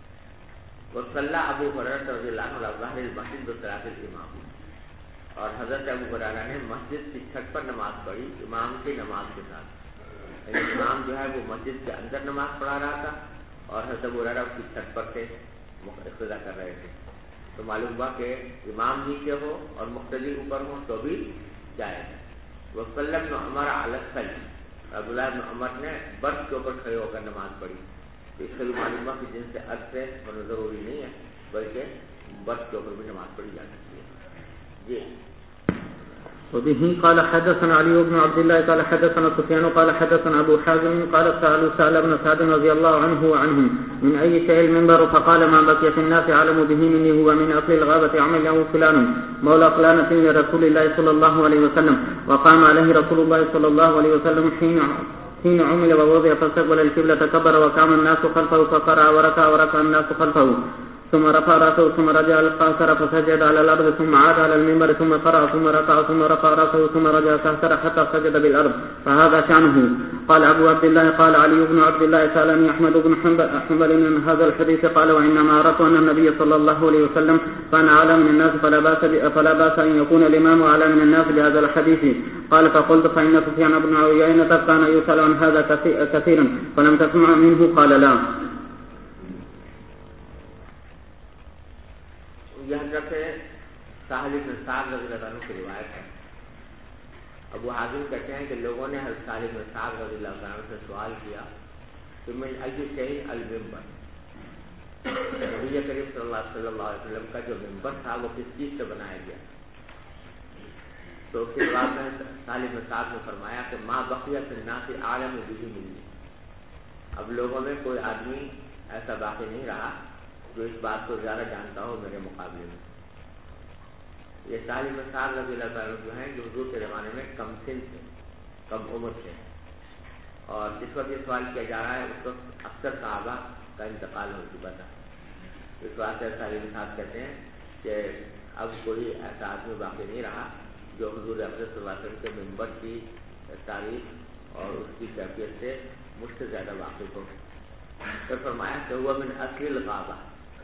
وصلی ابو ہریرہ رضی اللہ عنہ علی ظہر المسجد بصلاۃ الامام، اور حضرت ابو ہریرہ نے مسجد کی چھت پر نماز پڑھی امام کی نماز کے ساتھ. یعنی امام جو ہے وہ مسجد کے اندر نماز پڑھا رہا تھا اور حضرت ابو ہریرہ اس کی چھت پر تھے، اقتداء کر رہے تھے. تو معلوم ہوا کہ امام نیچے ہو اور مقتدی اوپر ہو تو بھی جائز ہے. وصلی ابن عمر علی الثلج، عبداللہ ابن عمر نے برف کے اوپر کھڑے ہو کر نماز پڑھی. تو اس سے بھی معلوم ہوا کہ جن سے عرض سے ہونا ضروری نہیں ہے بلکہ برف کے اوپر بھی نماز پڑھی جا سکتی ہے. جی. وبه قال حدثنا علي بن عبد الله قال حدثنا سفيان قال حدثنا ابو حازم قال سألوا سهل بن سعد رضي الله عنه وعنهم من اي شيء المنبر، فقال ما بقي في الناس اعلم به مني هو من اصل الغابة عمله فلان مولى فلانة لرسول الله صلى الله عليه وسلم، وقام عليه رسول الله صلى الله عليه وسلم حين عمل ووضع فاستقبل القبلة كبر وقام الناس خلفه فقرأ وركع الناس خلفه، ثم رفع رأسه ثم رجع القاصر فسجد على الأرض ثم عاد على المنبر ثم قرأ ثم ركع ثم رفع رأسه ثم رجع القاصر حتى سجد بالأرض، فهذا شأنه. قال أبو عبد الله قال علي بن عبد الله سألني أحمد بن حنبل من هذا الحديث قال وإنما أردت أن النبي صلى الله عليه وسلم كان أعلى من الناس فلا بأس أن يكون الإمام أعلى من الناس بهذا الحديث. قال فقلت فإن سفيان بن عيينة كان يسأل عن هذا كثيرا فلم تسمع منه. قال لا. یہ حضرت سہل بن سعد رضی اللہ عنہ کی روایت ہے. ابو حازم کہتے ہیں کہ لوگوں نے حضرت سہل بن سعد رضی اللہ عنہ سے سوال کیا کہ من ای شیء المنبر، نبی کریم صلی اللہ علیہ وسلم کا جو منبر تھا وہ کس چیز سے بنایا گیا. تو اس کے بعد میں سہل بن سعد نے فرمایا کہ ما بقیت الناس اعلم به منی، اب لوگوں میں کوئی آدمی ایسا باقی نہیں رہا جو اس بات کو زیادہ جانتا ہو میرے مقابلے میں. یہ سہل بن سعد رضی اللہ عنہ جو ہیں جو حضور کے زمانے میں کم سن تھے، کم عمر تھے، اور جس وقت یہ سوال کیا جا رہا ہے اس وقت اکثر صحابہ کا انتقال ہو چکا تھا. اس بات سے سہل بن سعد کہتے ہیں کہ اب کوئی ایسا آدمی باقی نہیں رہا جو حضور اکرم صلی اللہ علیہ وسلم کے منبر کی تاریخ اور اس کی کیفیت سے مجھ سے زیادہ واقف ہو. پھر فرمایا کہ وہ من اصل الغابہ،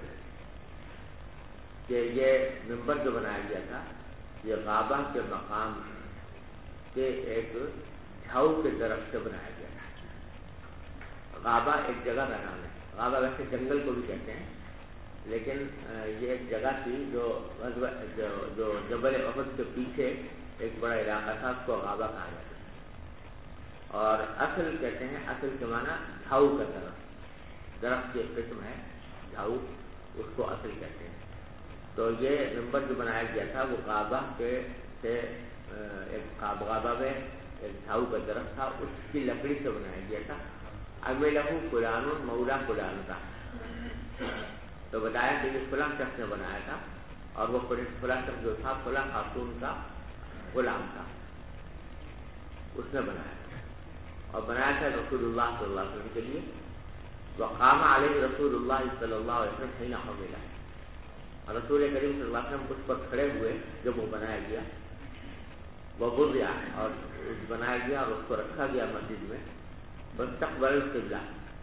کہ یہ منبر جو بنایا گیا تھا یہ غابہ کے مقام کے ایک جھاؤ کے درخت سے بنایا گیا تھا. غابہ ایک جگہ کا نام ہے. غابہ ویسے جنگل کو بھی کہتے ہیں، لیکن یہ ایک جگہ تھی جو جبل احد کے پیچھے ایک بڑا علاقہ تھا، اس کو غابہ کہا جاتا ہے. اور اصل کہتے ہیں، اصل کے معنی جھاؤ کا درخت کی ایک قسم ہے جھاؤ، اس کو اصل کہتے ہیں. تو یہ ممبر جو بنایا گیا تھا وہ غابہ سے ایک غابہ میں ایک جھاؤ کا درخت تھا، اس کی لکڑی سے بنایا گیا تھا. عملہ فلان مولا فلان کا، تو بتایا کہ یہ فلاں شخص نے بنایا تھا، اور وہ فلاں شخص جو تھا فلاں خاتون کا غلام تھا، اس نے بنایا تھا. اور بنایا تھا رسول اللہ صلی اللہ علیہ وسلم کے لیے. وقام علیہ رسول اللہ صلی اللہ علیہ وسلم حین حملہ، اور رسول کریم صلی اللہ علیہ وسلم اس پر کھڑے ہوئے جب وہ بنایا گیا. وہ وضع، اور بنایا گیا اور اس کو رکھا گیا مسجد میں. واستقبل القبلہ،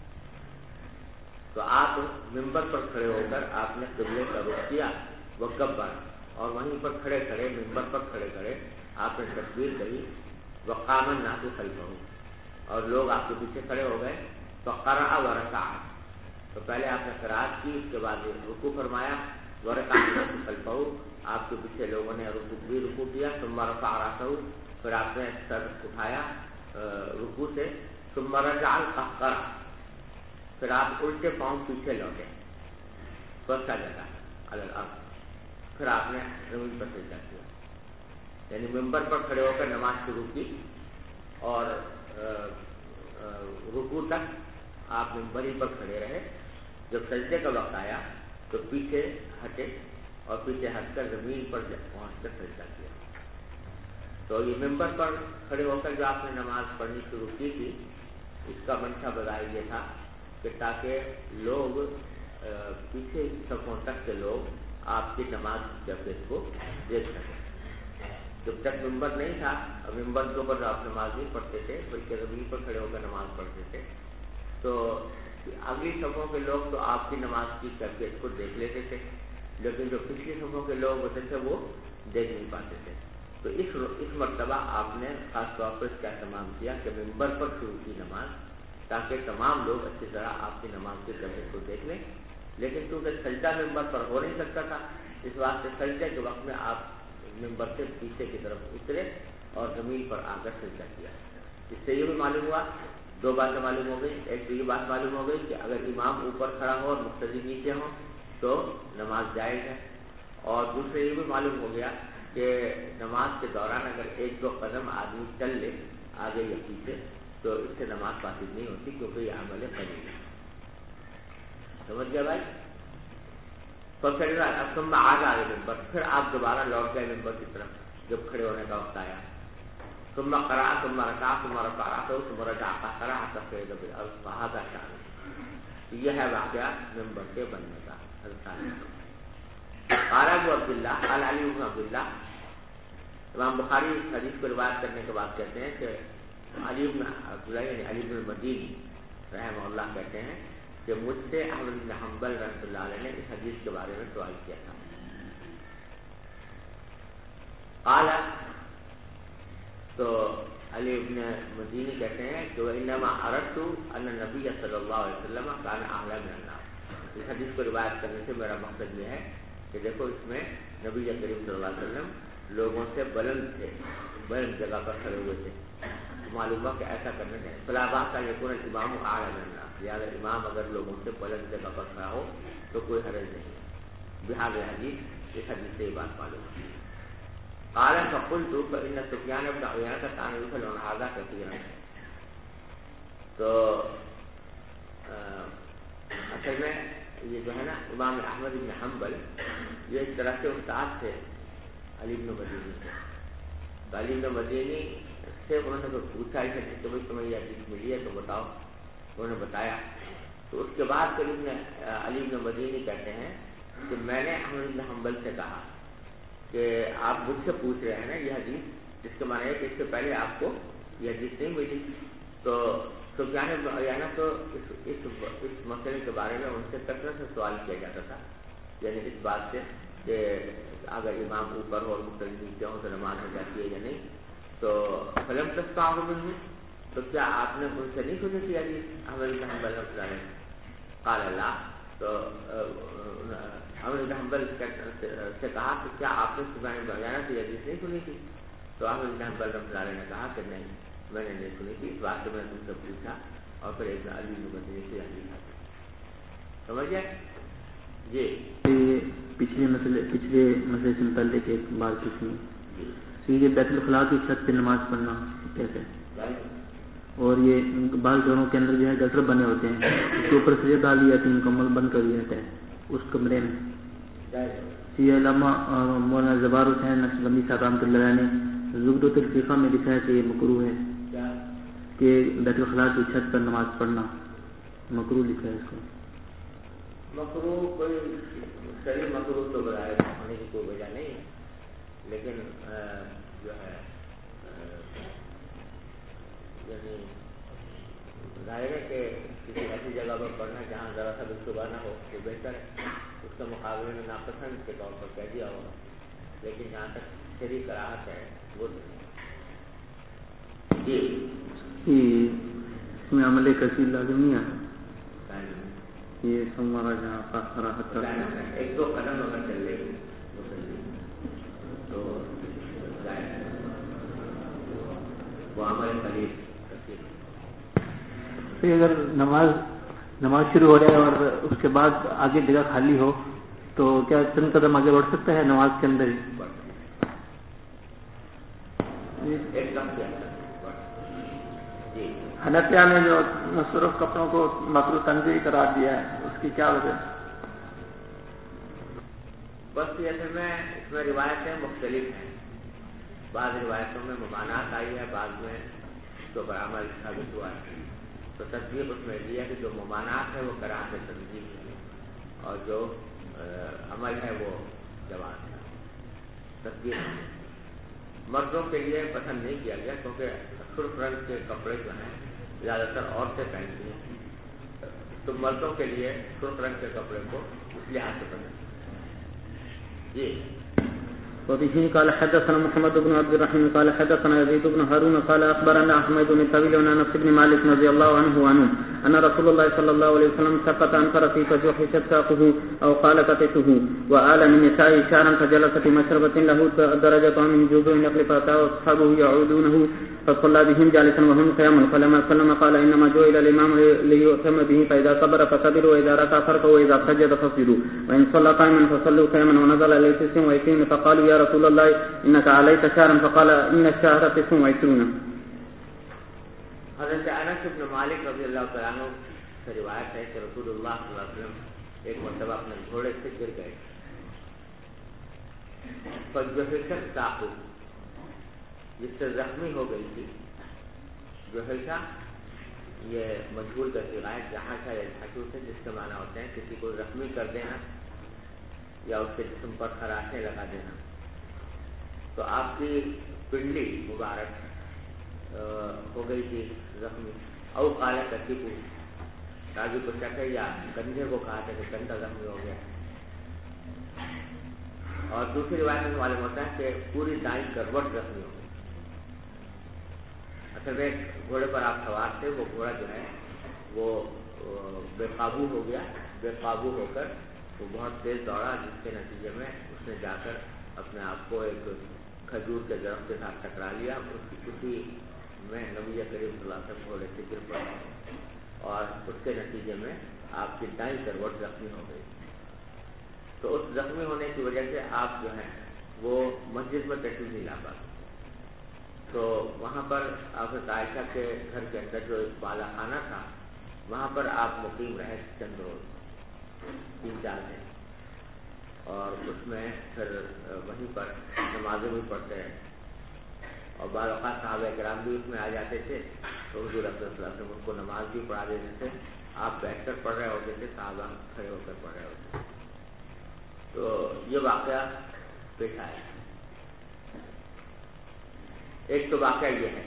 تو آپ ممبر پر کھڑے ہو کر آپ نے قبلے کا رخ کیا. وکبر، اور وہیں پر کھڑے کھڑے ممبر پر کھڑے کھڑے آپ نے تکبیر کہی. وقام الناس خلفہ، اور لوگ آپ کے پیچھے کھڑے ہو گئے. فقرأ ورکع، تو پہلے آپ نے قرأت کی، اس کے بعد رکوع فرمایا. ورکع الناس خلفہ، آپ کے پیچھے لوگوں نے رکوع کیا. ثم رفع رأسہ، پھر آپ نے سر اٹھایا رکوع سے. ثم رجع القہقرہ، پھر آپ الٹے پاؤں پیچھے لوٹے. فسجد علی الارض، پھر آپ نے زمین پر سجدہ کیا. یعنی ممبر پر کھڑے ہو کر نماز شروع کی، اور رکوع تک آپ ممبر ہی پر کھڑے رہے. جب سجدے کا وقت آیا تو پیچھے ہٹے، اور پیچھے ہٹ کر زمین پر پہنچ کر سجدہ کیا. تو یہ ممبر پر کھڑے ہو کر جو آپ نے نماز پڑھنی شروع کی تھی، اس کا منشا بظاہر یہ تھا کہ تاکہ لوگ پیچھے صفوں تک کے لوگ آپ کی نماز کی کیفیت کو دیکھ سکیں. جب تک ممبر نہیں تھا، ممبر کے اوپر آپ نماز نہیں پڑھتے تھے بلکہ زمین پر کھڑے ہو کر نماز پڑھتے تھے، تو اگلی صفوں کے لوگ تو آپ کی نماز کی کیفیت کو دیکھ لیتے تھے، لیکن جو پچھلی صفوں کے لوگ ہوتے تھے وہ دیکھ نہیں پاتے تھے. تو اس مرتبہ آپ نے خاص طور پر اس کا اہتمام کیا کہ ممبر پر شروع کی نماز، تاکہ تمام لوگ اچھی طرح آپ کی نماز کی کیفیت کو دیکھ لیں. لیکن چونکہ سجدہ ممبر پر ہو نہیں سکتا تھا، اس واسطے سجدے کے وقت میں آپ ممبر سے پیچھے کی طرف اترے اور زمین پر آ کر سجدہ کیا. اس سے یہ بھی معلوم ہوا، دو باتیں معلوم ہو گئی. ایک تو یہ بات معلوم ہو گئی کہ اگر امام اوپر کھڑا ہو اور مقتدی نیچے ہوں تو نماز جائز ہے. اور دوسرے یہ بھی معلوم ہو گیا کہ نماز کے دوران اگر ایک دو قدم آدمی چل لے آگے یا پیچھے تو اس سے نماز فاسد نہیں ہوتی، کیونکہ یہ عمل قلیل ہے. سمجھ گیا بھائی؟ ثم عاد علی المنبر، پھر آپ دوبارہ لوٹ گئے ممبر کی طرف جب کھڑے ہونے کا وقت آیا. ثم قرأ ثم ركع ثم رفع رأسه ثم رجع قهقرا حتى صعد بالأرض فهذا شأنه. یہ ہے واقعہ ممبر کے بننے کا. قال ابو عبداللہ قال علی بن عبداللہ، امام بخاری اس حدیث کو روایت کرنے کے بعد کہتے ہیں کہ علی بن عبداللہ یعنی علی بن المدینی رحمہ اللہ کہتے ہیں کہ مجھ سے احمد بن حنبل رحمۃ اللہ علیہ نے اس حدیث کے بارے میں سوال کیا تھا. قال، تو علی بن مدینی کہتے ہیں کہ وانما اردت ان النبی صلی اللہ علیہ وسلم كان اعلى من الناس. اس حدیث کو روایت کرنے سے میرا مقصد یہ ہے کہ دیکھو اس میں نبی کریم صلی اللہ علیہ وسلم لوگوں سے بلند تھے، بلند جگہ پر کھڑے ہوئے تھے. معلوم ہوا کہ ایسا کرنے سے فلا باس کا یکون الامام اعلی من الناس، لہٰذا امام اگر لوگوں سے بلند جگہ پر کھڑا ہو تو کوئی حرج نہیں. بہذا حدیث، اس حدیث سے یہ بات معلوم ہے. قال فقلت فإن سفيان بن عيينة كان يفعل هذا كثيرا. تو اصل میں یہ جو ہے نا امام احمد بن حنبل یہ اس طرح سے استاد تھے علی بن مدینی سے. تو علی بن مدینی سے انہوں نے پوچھا اس حدیث کہ بھائی تمہیں یہ حدیث ملی ہے تو بتاؤ. انہوں نے بتایا. تو اس کے بعد علی بن مدینی کہتے ہیں کہ میں نے احمد بن حنبل سے کہا کہ آپ مجھ سے پوچھ رہے ہیں نا یہ حدیث، جس کے معنی ہے کہ اس سے پہلے آپ کو یہ حدیث نہیں ملی. تو سفیان بن عیینہ تو اس مسئلے کے بارے میں ان سے کثرت سے سوال کیا جاتا تھا، یعنی اس بات سے کہ اگر امام اوپر ہو اور مقتدی نیچے ہو تو نماز ہو جاتی ہے یا نہیں. تو فلم تستطيعوا منه، تو کیا آپ نے ان سے نہیں سنی تھی حدیث احمد بن حنبل رحمۃ اللہ علیہ؟ قال لا. تو احمد بن حنبل سے کہا کہ کیا آپ نے سفیان بن عیینہ کی حدیث نہیں سنی تھی؟ تو احمد بن حنبل رحمۃ اللہ علیہ نے کہا کہ نہیں میں نے نہیں سنی تھی، اس بات کو میں نے تم سے پوچھا. اور پھر ابن علی مدنی سے حدیث آتی. سمجھ گئے جی؟ پچھلے مسئلے سے متعلق ایک بات پوچھنی. یہ بیت الخلاء کی چھت پہ نماز پڑھنا کیسے؟ اور یہ بعض گھروں کے اندر جو ہے گٹر بنے ہوتے ہیں، اس کے اوپر سجدہ ڈال دیا مکمل بند کر دیا جاتا ہے اس کمرے میں. یہ علامہ مولانا زبار حسین نقشبندی صاحب رحمۃ اللہ علیہ نے زبدۃ الفقہ میں لکھا ہے کہ یہ مکروہ ہے کہ بیت الخلاء کی چھت پر نماز پڑھنا مکروہ لکھا ہے اس کو. مکروہ کوئی صحیح مکروہ تو برائے ہونے کی کوئی وجہ نہیں ہے، لیکن جو ہے یعنی ظاہر ہے کہ کسی ایسی جگہ پر پڑھنا جہاں ذرا سا بھی صبح نہ ہو تو بہتر ہے. اس کے مقابلے میں ناپسند کے طور پر کہہ دیا ہوگا، لیکن جہاں تک شرعی کراہت ہے وہ جی اس میں عمل کثیر لازم نہیں ہے. یہ ہمارا جہاں خاص کراہت ایک دو قدم اگر چل لے تو وہ عمل قریب. اگر نماز شروع ہو جائے اور اس کے بعد آگے جگہ خالی ہو تو کیا چند قدم آگے بڑھ سکتا ہے نماز کے اندر ہی؟ حنفیہ نے جو مصروف کپڑوں کو مکروہ تنزیہی قرار دیا ہے اس کی کیا وجہ؟ بس یہ اس میں روایتیں مختلف ہیں. بعض روایتوں میں ممانعت آئی ہے، بعض میں اس پر عمل ثابت ہوا ہے. تو تصدیق اس میں یہ ہے کہ جو ممانعت ہے وہ کراہت تنزیہ ہے اور جو عمل ہے وہ جواز ہے. تصدیق مردوں کے لیے پسند نہیں کیا گیا کیونکہ سرخ رنگ کے کپڑے جو ہیں زیادہ تر عورتیں پہنتی ہیں، تو مردوں کے لیے سرخ رنگ کے کپڑے کو اس لحاظ سے پسند جی. وبه قال حدثنا محمد بن عبد الرحيم قال حدثنا يزيد بن هارون قال أخبرنا أحمد بن طويل عن أنس بن مالك رضي الله عنه أن رسول الله صلى الله عليه وسلم سقط عن فرسه فجحشت ساقه أو قال كتفه وآل من نسائه شعرا فجلس في مشربة له درجة من جذوع النخل فأتاه أصحابه يعودونه فصلى بهم جالسا وهم قيام فلما سلم قال إنما جعل الإمام ليؤتم به فإذا كبر فكبروا وإذا ركع فركعوا وإذا سجد فاسجدوا وإن صلى قائما فصلوا قياما ونزل إليه 29 فقالوا يا رسول الله إنك عليك شهرا فقال إن الشهر 29. حضرت انس بن مالک رضی اللہ تعالیٰ عنہ سے روایت ہے کہ رسول اللہ صلی اللہ علیہ وسلم ایک مرتبہ اپنے گھوڑے سے گر گئے. فجحشت ساقہ جس سے زخمی ہو گئی تھی. جحشہ یہ مجہول کا صیغہ ہے، جحشہ یا جھٹوس ہے جس کے معنی ہوتے ہیں کسی کو زخمی کر دینا یا اس کے جسم پر خراشیں لگا دینا. تو آپ کی پنڈلی مبارک ہو گئی تھی زخمی. او قال کتفہ راوی کو شک ہے یا کندھے کو کہا تھا کہ کندھا زخمی ہو گیا. اور دوسری روایت میں معلوم ہوتا ہے کہ پوری دائیں کروٹ زخمی ہو گئی. اصل میں گھوڑے پر آپ سوار تھے، وہ گھوڑا جو ہے وہ بے قابو ہو گیا. بے قابو ہو کر وہ بہت تیز دوڑا جس کے نتیجے میں اس نے جا کر اپنے آپ کو ایک کھجور کے درخت کے ساتھ ٹکرا لیا. اس کی خوشی میں نبی کریم صلی اللہ علیہ وسلم گھوڑے سے گر پڑا اور اس کے نتیجے میں آپ کی دائیں کروٹ زخمی ہو گئی. تو اس زخمی ہونے کی وجہ سے آپ جو ہیں وہ مسجد میں تشریف نہیں لا پاتے. تو وہاں پر حضرت عائشہ کے گھر کے اندر جو ایک بالا خانہ تھا وہاں پر آپ مقیم رہے چند روز، 3-4 دن، اور اس میں پھر وہیں پر نمازیں بھی پڑھتے ہیں اور بعض اوقات صحابہ کرام بھی اس میں آ جاتے تھے تو حضور صلی اللہ علیہ وسلم ان کو نماز بھی پڑھا دیتے تھے. آپ بیٹھ کر پڑھ رہے ہوتے تھے، صحابہ کھڑے ہو کر پڑھ رہے ہوتے تھے. تو یہ واقعہ پیش آیا. ایک تو واقعہ یہ ہے،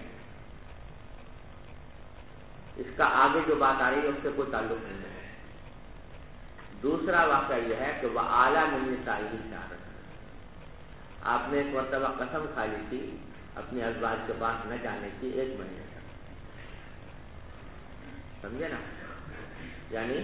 اس کا آگے جو بات آ رہی ہے اس سے کوئی تعلق نہیں ہے. دوسرا واقعہ یہ ہے کہ وہ اعلیٰ من نسائہ شہرا، آپ نے ایک مرتبہ قسم کھا لی تھی اپنی ازواج کے پاس نہ جانے کی 1 مہینے تک. سمجھے نا. یعنی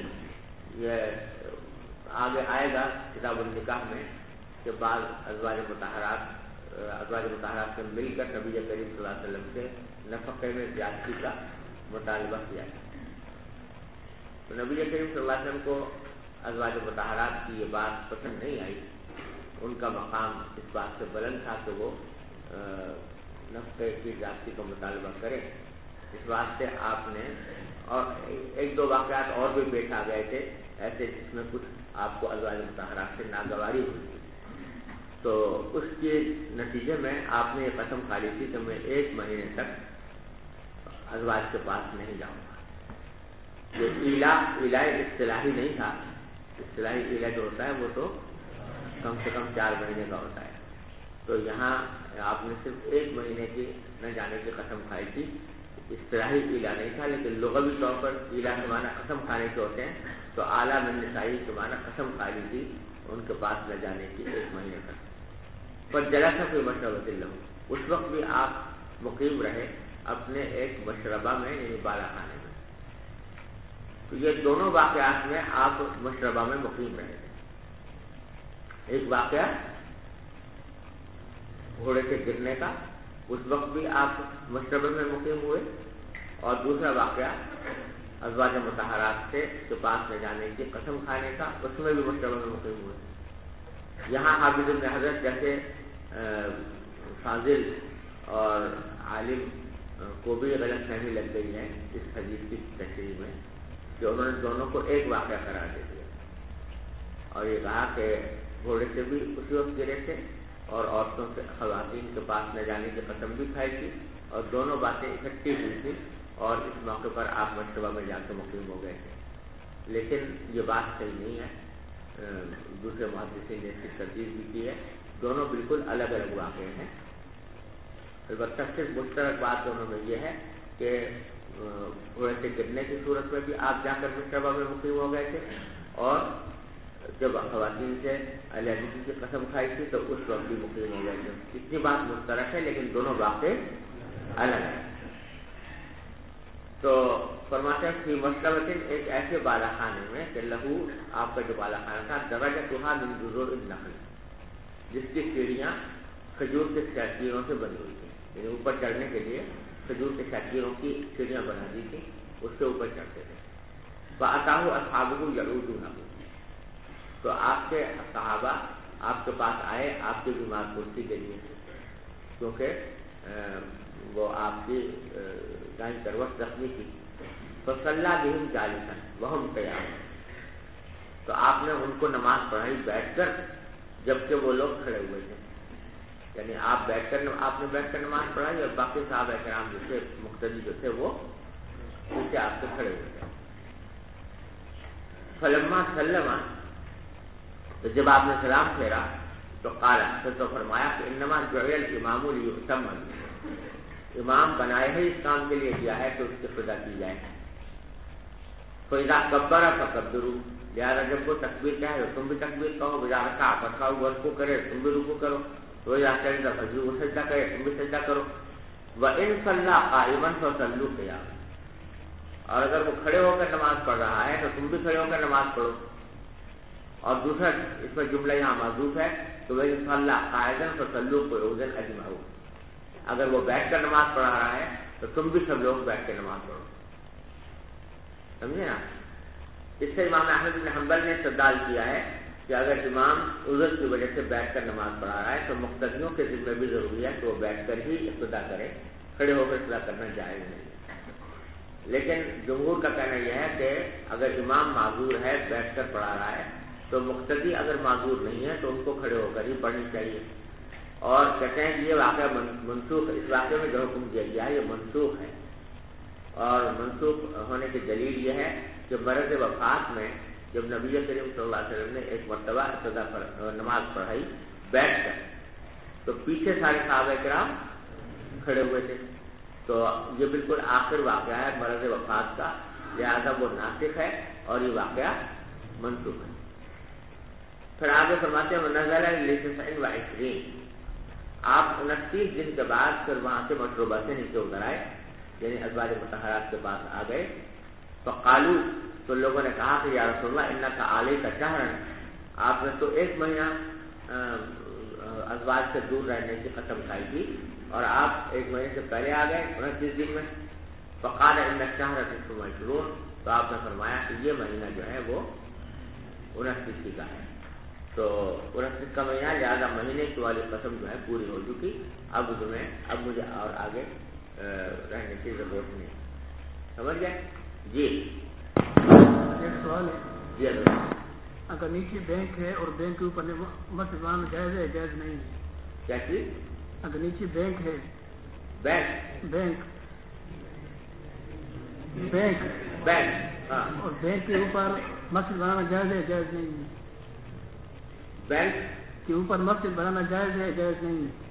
یہ آگے آئے گا کتاب النکاح میں کہ بعض ازواج مطہرات سے مل کر نبی کریم صلی اللہ علیہ وسلم سے نفقے میں زیادتی کا مطالبہ کیا. تو نبی کریم صلی اللہ علیہ وسلم کو ازواج مطہرات کی یہ بات پسند نہیں آئی. ان کا مقام اس بات سے بلند تھا کہ وہ نفقے کی زیادتی کا مطالبہ کریں. اس واسطے آپ نے اور ایک دو واقعات اور بھی پیش آ گئے تھے ایسے جس میں کچھ آپ کو ازواج مطہرات سے ناگواری ہوئی تھی. تو اس کے نتیجے میں آپ نے یہ قسم کھا لی تھی کہ میں 1 مہینے تک ازواج کے پاس نہیں جاؤں گا. یہ ایلا اصطلاحی نہیں تھا. اصطلاحی ایلا جو ہوتا ہے وہ تو کم سے کم 4 مہینے کا ہوتا ہے. تو یہاں آپ نے صرف 1 مہینے کی نہ جانے کی قسم کھائی تھی. اصطلاحی ایلا نہیں تھا لیکن لغوی طور پر ایلا کے معنی قسم کھانے کے ہوتے ہیں. تو اعلیٰ من نسائی کے معنی قسم کھا لی تھی ان کے پاس نہ جانے کی 1 مہینے تک. پر جلسہ کوئی مشربۃ لہو، اس وقت بھی آپ مقیم رہے اپنے ایک مشربہ میں یعنی بالا خانے میں. تو یہ دونوں واقعات میں آپ مشربہ میں مقیم رہے تھے. ایک واقعہ گھوڑے سے گرنے کا، اس وقت بھی آپ مشربے میں مقیم ہوئے. اور دوسرا واقعہ ازواج مطہرات سے کے پاس لے جانے کی قسم کھانے کا، اس میں بھی مشربے میں مقیم ہوئے. یہاں حافظ ابن حجر جیسے فاضل اور عالم کو بھی غلط فہمی لگ گئی ہے اس حدیث کی تشریح میں کہ انہوں نے دونوں کو ایک واقعہ قرار دے دیا اور یہ کہا کہ گھوڑے سے بھی اسی وقت گرے تھے اور عورتوں سے خواتین کے پاس نہ جانے کی قسم بھی کھائی تھی اور دونوں باتیں اکٹھی ہوئی تھی اور اس موقع پر آپ مشربہ میں جا کے مقیم ہو گئے تھے. لیکن یہ بات صحیح نہیں ہے. دوسرے محدثین نے اس کی تردید بھی کی ہے. دونوں بالکل الگ الگ واقعے ہیں. البتہ صرف مشترک بات دونوں میں یہ ہے کہ گھوڑے سے گرنے کی صورت میں بھی آپ جا کر مشربہ میں مقیم ہو گئے تھے اور جب خواتین سے علیحدگی کی قسم کھائی تھی تو اس وقت بھی مقیم ہو گئے تھے. اتنی بات مشترک ہے لیکن دونوں واقعے الگ ہیں. تو فرماتے ہیں کہ مشربۃ ایک ایسے بالا خانے میں کہ لہو آپ کا جو بالا خانہ تھا درجتھا من جذور النخل، جس کی سیڑھیاں کھجور کے شاخیروں سے بنی ہوئی تھیں. یعنی اوپر چڑھنے کے لیے کھجور کے شاخیروں کی سیڑھیاں بنا دی تھیں، اس سے اوپر چڑھتے تھے. فأتاہ اصحابہ یعودونہ، تو آپ کے صحابہ آپ کے پاس آئے آپ کی بیمار پرسی کے لیے کیونکہ وہ آپ کی دائیں کروٹ زخمی تھی. فصلی بہم جالسا وہم قیام، تو آپ نے ان کو نماز پڑھائی بیٹھ کر جبکہ وہ لوگ کھڑے ہوئے تھے. یعنی آپ نے بیٹھ کر نماز پڑھائی اور باقی صحابہ کرام جو تھے مقتدی جو تھے وہ پیچھے آپ سے کھڑے ہوئے تھے. فلما سلم، تو جب آپ نے سلام پھیرا تو قال، تو فرمایا کہ انما جعل الامام لیؤتم بہ، امام بنائے ہی اس کام کے لیے کیا ہے تو اس کی اقتدا کی جائے. فاذا کبر فکبروا، لہٰذا جب وہ تکبیر کہے تو تم بھی تکبیر کہو. وإذا رکع فرکعوا، وہ رکوع کرے تم بھی رکوع کرو. وإذا سجد فاسجدوا، وہ سجدہ کرے تم بھی سجدہ کرو. وإن صلى قائما فصلوا قياما، اور اگر وہ کھڑے ہو کر نماز پڑھ رہا ہے تو تم بھی کھڑے ہو کر نماز پڑھو. اور دوسرا اس میں جملہ یہاں محذوف ہے تو وإن صلى قاعدا فصلوا قعودا أجمعون، اگر وہ بیٹھ کر نماز پڑھا رہا ہے تو تم بھی سب لوگ بیٹھ کے نماز پڑھو. سمجھے نا؟ اس سے امام احمد بن حنبل نے استدلال کیا ہے کہ اگر امام عذر کی وجہ سے بیٹھ کر نماز پڑھا رہا ہے تو مقتدیوں کے ذمہ بھی ضروری ہے کہ وہ بیٹھ کر ہی اقتدا کرے، کھڑے ہو کر اقتدا کرنا جائز نہیں. لیکن جمہور کا کہنا یہ ہے کہ اگر امام معذور ہے بیٹھ کر پڑھا رہا ہے تو مقتدی اگر معذور نہیں ہے تو ان کو کھڑے ہو کر ہی پڑھنی چاہیے. اور کہتے ہیں کہ یہ واقعہ منسوخ ہے، اس واقعے میں جو حکم دیا گیا ہے یہ منسوخ ہے. اور منسوخ ہونے کی دلیل یہ ہے کہ مرض وفات میں جب نبی کریم صلی اللہ علیہ وسلم نے ایک مرتبہ ابتدا نماز پڑھائی بیٹھ کر تو پیچھے سارے صحابہ کرام کھڑے ہوئے تھے. تو یہ بالکل آخر واقعہ ہے مرض وفات کا، لہذا وہ ناسخ ہے اور یہ واقعہ منسوخ ہے. پھر آگے فرماتے ہیں نزل ل29، آپ 29 دن کے بعد پھر وہاں سے مشروبہ سے نیچے اتر آئے، یعنی ازواج مطہرات کے پاس آ گئے. فقالو تو لوگوں نے کہا کہ یا رسول اللہ انکا علیک شہرن، آپ نے تو 1 مہینہ ازواج سے دور رہنے کی قسم کھائی تھی اور آپ 1 مہینے سے پہلے آ گئے 29 دن میں. فقال ان الشهر 29، تو آپ نے فرمایا کہ یہ مہینہ جو ہے وہ 29 کا ہے. تو 29 کا مہینہ، لہٰذا مہینے کی والی قسم جو ہے پوری ہو چکی. اب مجھے اور آگے رہنے کی ضرورت نہیں. سمجھ گئے؟ جی ایک سوال ہے، جی اگر نیچے بینک ہے اور بینک کے اوپر مسجد بنانا جائز ہے جائز نہیں ہے؟ کیا چیز؟ اگر نیچے بینک ہے، بینک ہاں، اور بینک کے اوپر مسجد بنانا جائز ہے جائز نہیں ہے؟ بینک کے اوپر مسجد بنانا جائز ہے جائز نہیں ہے؟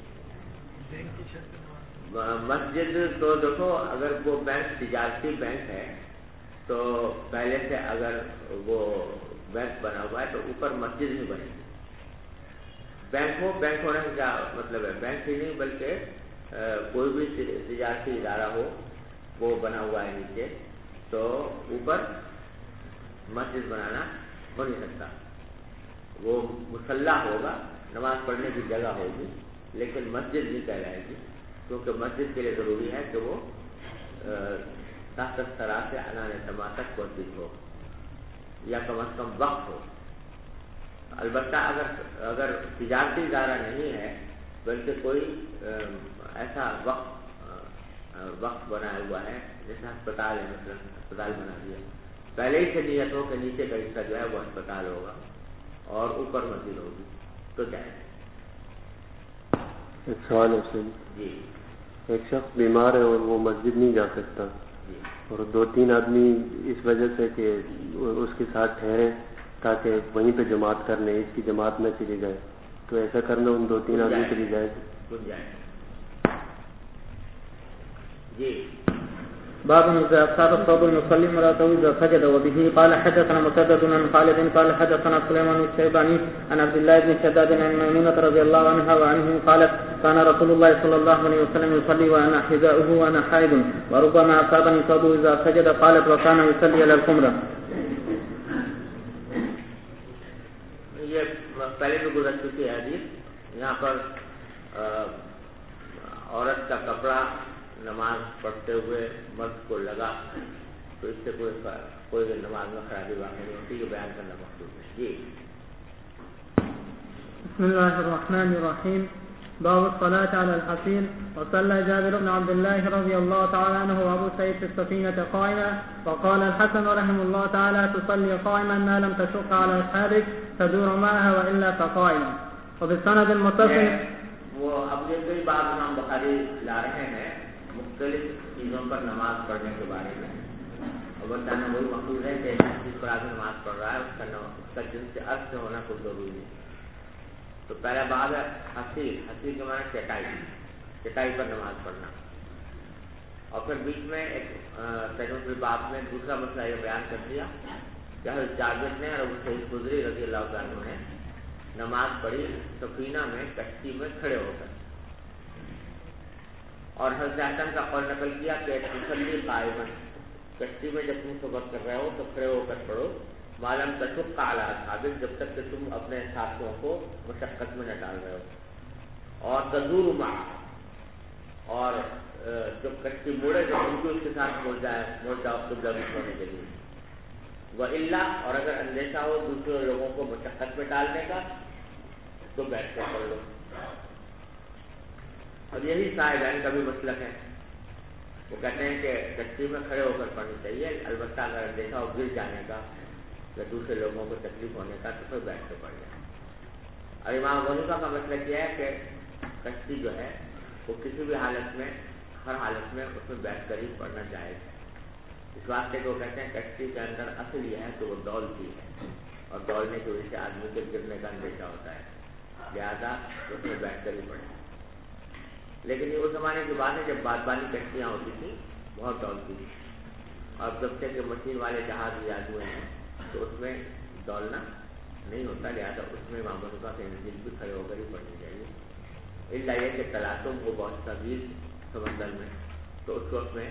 مسجد تو دیکھو، اگر وہ بینک تجارتی بینک ہے تو پہلے سے اگر وہ بینک بنا ہوا ہے تو اوپر مسجد نہیں بنے گی. بینک ہونے کا کیا مطلب ہے؟ بینک ہی نہیں بلکہ کوئی بھی تجارتی ادارہ ہو وہ بنا ہوا ہے نیچے، تو اوپر مسجد بنانا ہو نہیں سکتا. وہ مصلی ہوگا، نماز پڑھنے کی جگہ ہوگی، لیکن مسجد نہیں کہلائے گی، کیونکہ مسجد کے لیے ضروری ہے کہ وہ تحت الثری سے عنان سما تک مسجد ہو، یا کم از کم وقت ہو. البتہ اگر تجارتی ادارہ نہیں ہے بلکہ کوئی ایسا وقت بنایا ہوا ہے، جیسے ہسپتال ہے، مثلا ہسپتال بنا دیا، پہلے ہی سے نیت ہو کہ نیچے کا حصہ جو ہے وہ ہسپتال ہوگا اور اوپر مسجد ہوگی، تو جائے. ایک سوال ہے سر جی. ایک شخص بیمار ہے اور وہ مسجد نہیں جا سکتا، جی. اور 2-3 آدمی اس وجہ سے کہ اس کے ساتھ ٹھہرے تاکہ وہیں پہ جماعت کر لیں، اس کی جماعت نہ چلی جائے، تو ایسا کرنا ان 2-3 آدمی کے لیے جائے. جی. باب إذا أصاب الصوب المصلي امرأته إذا سجد. وبه قال حدثنا مسدد عن خالد قال حدثنا سليمان الشيباني عن عبد الله بن شداد عن ميمونة رضي الله عنها وعنه قالت كان رسول الله صلى الله عليه وسلم يصلي وأنا حذاؤه وأنا حائض وربما أصابني صوبه إذا سجد. قالت وكان يصلي على الخمرة. یہ پہلے بھی گزر چکی ہے حدیث. یہاں پر عورت کا کپڑا نماز پڑھتے ہوئے مرد کو لگا تو اس سے کوئی نماز میں خرابی واقع نہیں ہوتی، یہ بیان کرنا مقصود ہے. جی. بسم الله الرحمن الرحيم. باب الصلاة على الحصير. وصلى جابر بن عبد الله رضي الله تعالى عنه وابو سعيد في السفينة قائما. وقال الحسن رحمه الله تعالى تصلي قائما ما لم تشق على أصحابك تدور معها وإلا فقائما. وبالسند المتصل. وہ اب یہ کوئی بات امام بخاری لا رہے ہیں مختلف چیزوں پر نماز پڑھنے کے بارے میں، اور بتانا وہی مقصود ہے کہ جس پر آدمی نماز پڑھ رہا ہے اس کا جن سے عرض سے ہونا کوئی ضروری نہیں. تو پہلا باب ہے حصیر کے معنی چٹائی پر نماز پڑھنا. اور پھر بیچ میں ایک سیکنڈری باب میں دوسرا مسئلہ یہ بیان کر دیا کہ حضرت جابر نے اور ابو سعید خدری رضی اللہ عنہ نے نماز پڑھی سفینہ میں، کشتی میں کھڑے ہو کر، اور حضرت حسن کا قول نقل کیا کہ تصلی قائما، کشتی میں جب تم سفر کر رہے ہو تو کھڑے ہو کر پڑھو، معلوم تشق علی اصحابک، جب تک کہ تم اپنے ساتھیوں کو مشقت میں نہ ڈال رہے ہو، اور تدور معہ، اور جب کشتی موڑے تو ان کو اس کے ساتھ موڑ جاؤ قبلہ رخ ہونے کے لیے. وإلا، اور اگر اندیشہ ہو دوسرے لوگوں کو مشقت میں ڈالنے کا تو بیٹھ کر پڑھ لو. اور یہی صاحبین کا بھی مسلک ہے، وہ کہتے ہیں کہ کشتی میں کھڑے ہو کر پڑھنی چاہیے، البتہ اگر اندیشہ ہو گر جانے کا یا دوسرے لوگوں کو تکلیف ہونے کا تو پھر بیٹھ کر پڑھ لیں. اور امام ابو حنیفہ کا مسلک یہ ہے کہ کشتی جو ہے وہ کسی بھی حالت میں، ہر حالت میں اس میں بیٹھ کر ہی پڑھنا جائز ہے. اس واسطے کہ وہ کہتے ہیں کشتی کے اندر اصل یہ ہے کہ وہ ڈولتی ہے، اور ڈولنے کی وجہ سے آدمی کے گرنے کا اندیشہ ہوتا ہے، لہٰذا اس میں بیٹھ کر ہی پڑھیں. لیکن یہ اس زمانے کی بات ہے جب بادبانی کشتیاں ہوتی تھیں، بہت ڈولتی تھی، اور جب سے کہ مشین والے جہاز ایجاد ہوئے ہیں تو اس میں ڈولنا نہیں ہوتا، لہٰذا اس میں امام ابو حنیفہ کے نزدیک بھی کھڑے ہو کر ہی پڑھنی چاہیے. الا یہ کہ تلاطم وہ بہت شدید سمندر میں، تو اس وقت میں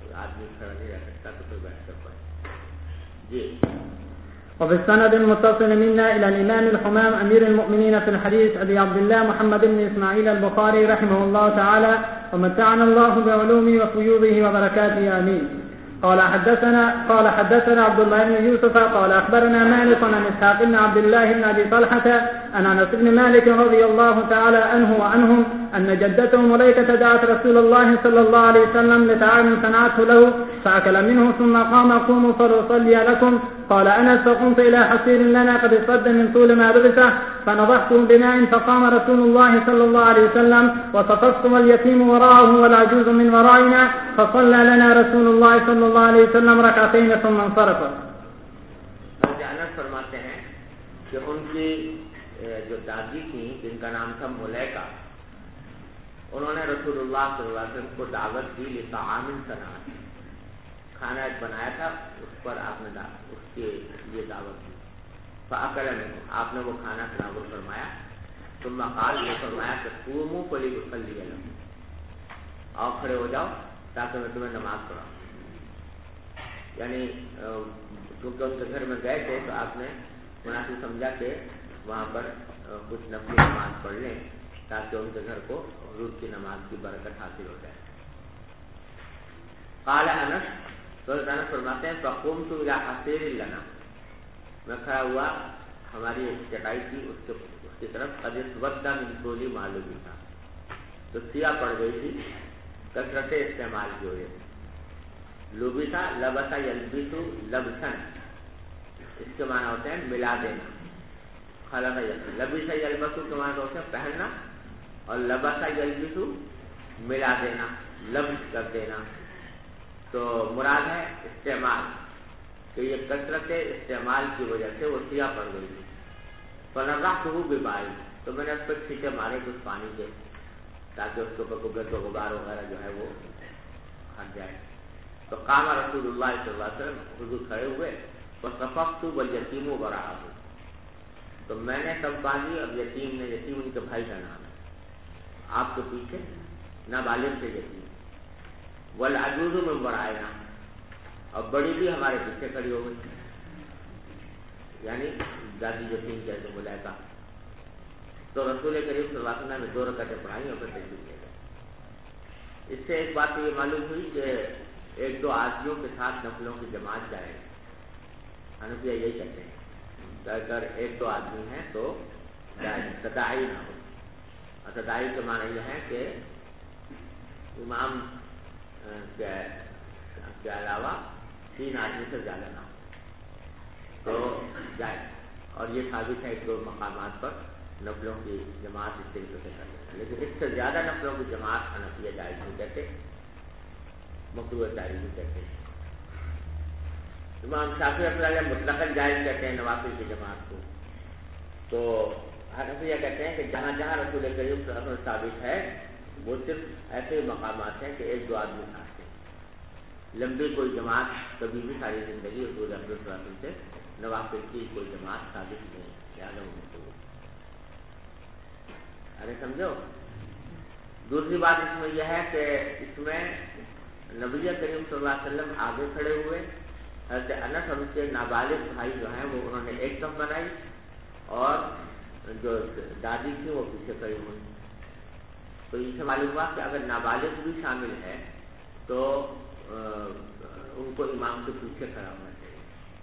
آدمی کھڑا نہیں رہ سکتا تو پھر بیٹھ کر پڑھے. جی. وفي السند المتصل منا إلى الإمام الحمام أمير المؤمنين في الحديث أبي عبد الله محمد بن إسماعيل البخاري رحمه الله تعالى ومتعنا الله بعلومه وفيوضه وبركاته آمين. قال حدثنا عبد الله بن يوسف قال أخبرنا مالك عن إسحاق بن عبد الله بن أبي طلحة عن أنس بن مالك رضي الله تعالى عنه وعنهم أن جدته مليكة دعت رسول الله صلى الله عليه وسلم لطعام صنعته له فأكل منه ثم قام قوموا فلأصلي لكم. قال أنس فقمت إلى حصير لنا قد اصطد من طول ما لبسه فنضحته بماء فقام رسول الله صلى الله عليه وسلم وصففت واليتيم وراءه والعجوز من ورائنا فصلى لنا رسول الله صلى الله عليه وسلم ركعتين ثم انصرف. انس فرماتے ہیں کہ ان کی جو دادی تھی جن کا نام تھا ملیکہ، انہوں نے رسول اللہ صلی اللہ علیہ وسلم کو دعوت دی لطعام صنعت، کھانا ایک بنایا تھا اس پر آپ نے اس کے لیے دعوت دی. فاکل منه، آپ نے وہ کھانا تناول فرمایا. ثم قال، یہ فرمایا کہ قوموا فلأصلي لكم، آؤ کھڑے ہو جاؤ تاکہ میں تمہیں نماز پڑھاؤں. یعنی کیونکہ ان کے گھر میں گئے تھے تو آپ نے مناسب سمجھا کہ وہاں پر کچھ نفلی نماز پڑھ لیں تاکہ ان کے گھر کو حضور کی نماز کی برکت حاصل ہو جائے. قال انس، تو انس فرماتے ہیں فقمت الى حصير لنا، میں کھڑا ہوا، ہماری ایک چٹائی تھی اس کی طرف، قد اسود من طول ما لبس، تو سیاہ پڑ گئی تھی کثرت استعمال کی وجہ سے. لبسا لبسا یلبس لبسن، اس کے معنی ہوتے ہیں ملا دینا. خلق لبسا یلبسو کے معنی ہوتے ہیں پہننا، اور لبسا یلبسو ملا دینا، لبس کر دینا. تو مراد ہے استعمال، کہ یہ کثرت استعمال کی وجہ سے وہ سیاہ پڑ گئی تھی. فنضحته بماء، تو میں نے اس پر چھینٹے مارے کچھ پانی کے تاکہ اس کے اوپر گرد و غبار وغیرہ جو ہے وہ ہٹ جائے. تو قام رسول اللہ صلی اللہ علیہ وسلم، حضور کھڑے ہوئے. فصفقت والیتیم وراءه، تو میں نے سب باندھی، اب یتیم نے، یتیم ان کے بھائی کا نام ہے، آپ کے پیچھے نابالغ سے یتیم. والعجوز من ورائنا، اور بڑی بھی ہمارے پیچھے کھڑی ہو گئی، یعنی دادی یتیم جیسے ملیکہ. تو رسول کریم صلی اللہ علیہ وسلم نے 2 رکعتیں پڑھائی اور پھر تشریف لے گئے. اس سے ایک بات یہ معلوم ہوئی کہ 1-2 آدمیوں کے ساتھ نفلوں کی جماعت جائے. حنفیہ یہی کہتے ہیں کہ اگر 1-2 آدمی ہیں تو تداعی نہ ہو. اور تداعی کے معنی یہ ہے کہ امام کے علاوہ 3 آدمی سے زیادہ نہ ہو تو جائے. اور یہ ثابت ہے 1-2 مقامات پر نفلوں کی جماعت اس طریقے سے کر دیتا ہے، لیکن اس سے زیادہ نفلوں کی جماعت حنفیہ جائز نہیں کہتے، مکروہ جائز نہیں کہتے. امام شافعی رحمۃ اللہ علیہ مطلقاً جائز کہتے ہیں نوافل کی جماعت کو. تو حنفیہ کہتے ہیں کہ جہاں جہاں رسول کریم صلی اللہ علیہ وسلم ثابت ہے وہ صرف ایسے مقامات ہیں کہ 1-2 آدمی ساتھ ہیں. لمبی کوئی جماعت کبھی بھی ساری زندگی رسول اللہ صلی اللہ علیہ وسلم سے نوافل کی کوئی جماعت ثابت نہیں. ارے سمجھو. دوسری بات اس میں یہ ہے کہ اس میں نبی کریم صلی اللہ علیہ وسلم آگے کھڑے ہوئے، حضرت انس اور ان کے نابالغ بھائی جو ہیں وہ انہوں نے ایک صف بنائی، اور جو دادی تھی وہ پیچھے کھڑی ہوئی. تو اس سے معلوم ہوا کہ اگر نابالغ بھی شامل ہے تو ان کو امام کے پیچھے کھڑا ہونا چاہیے.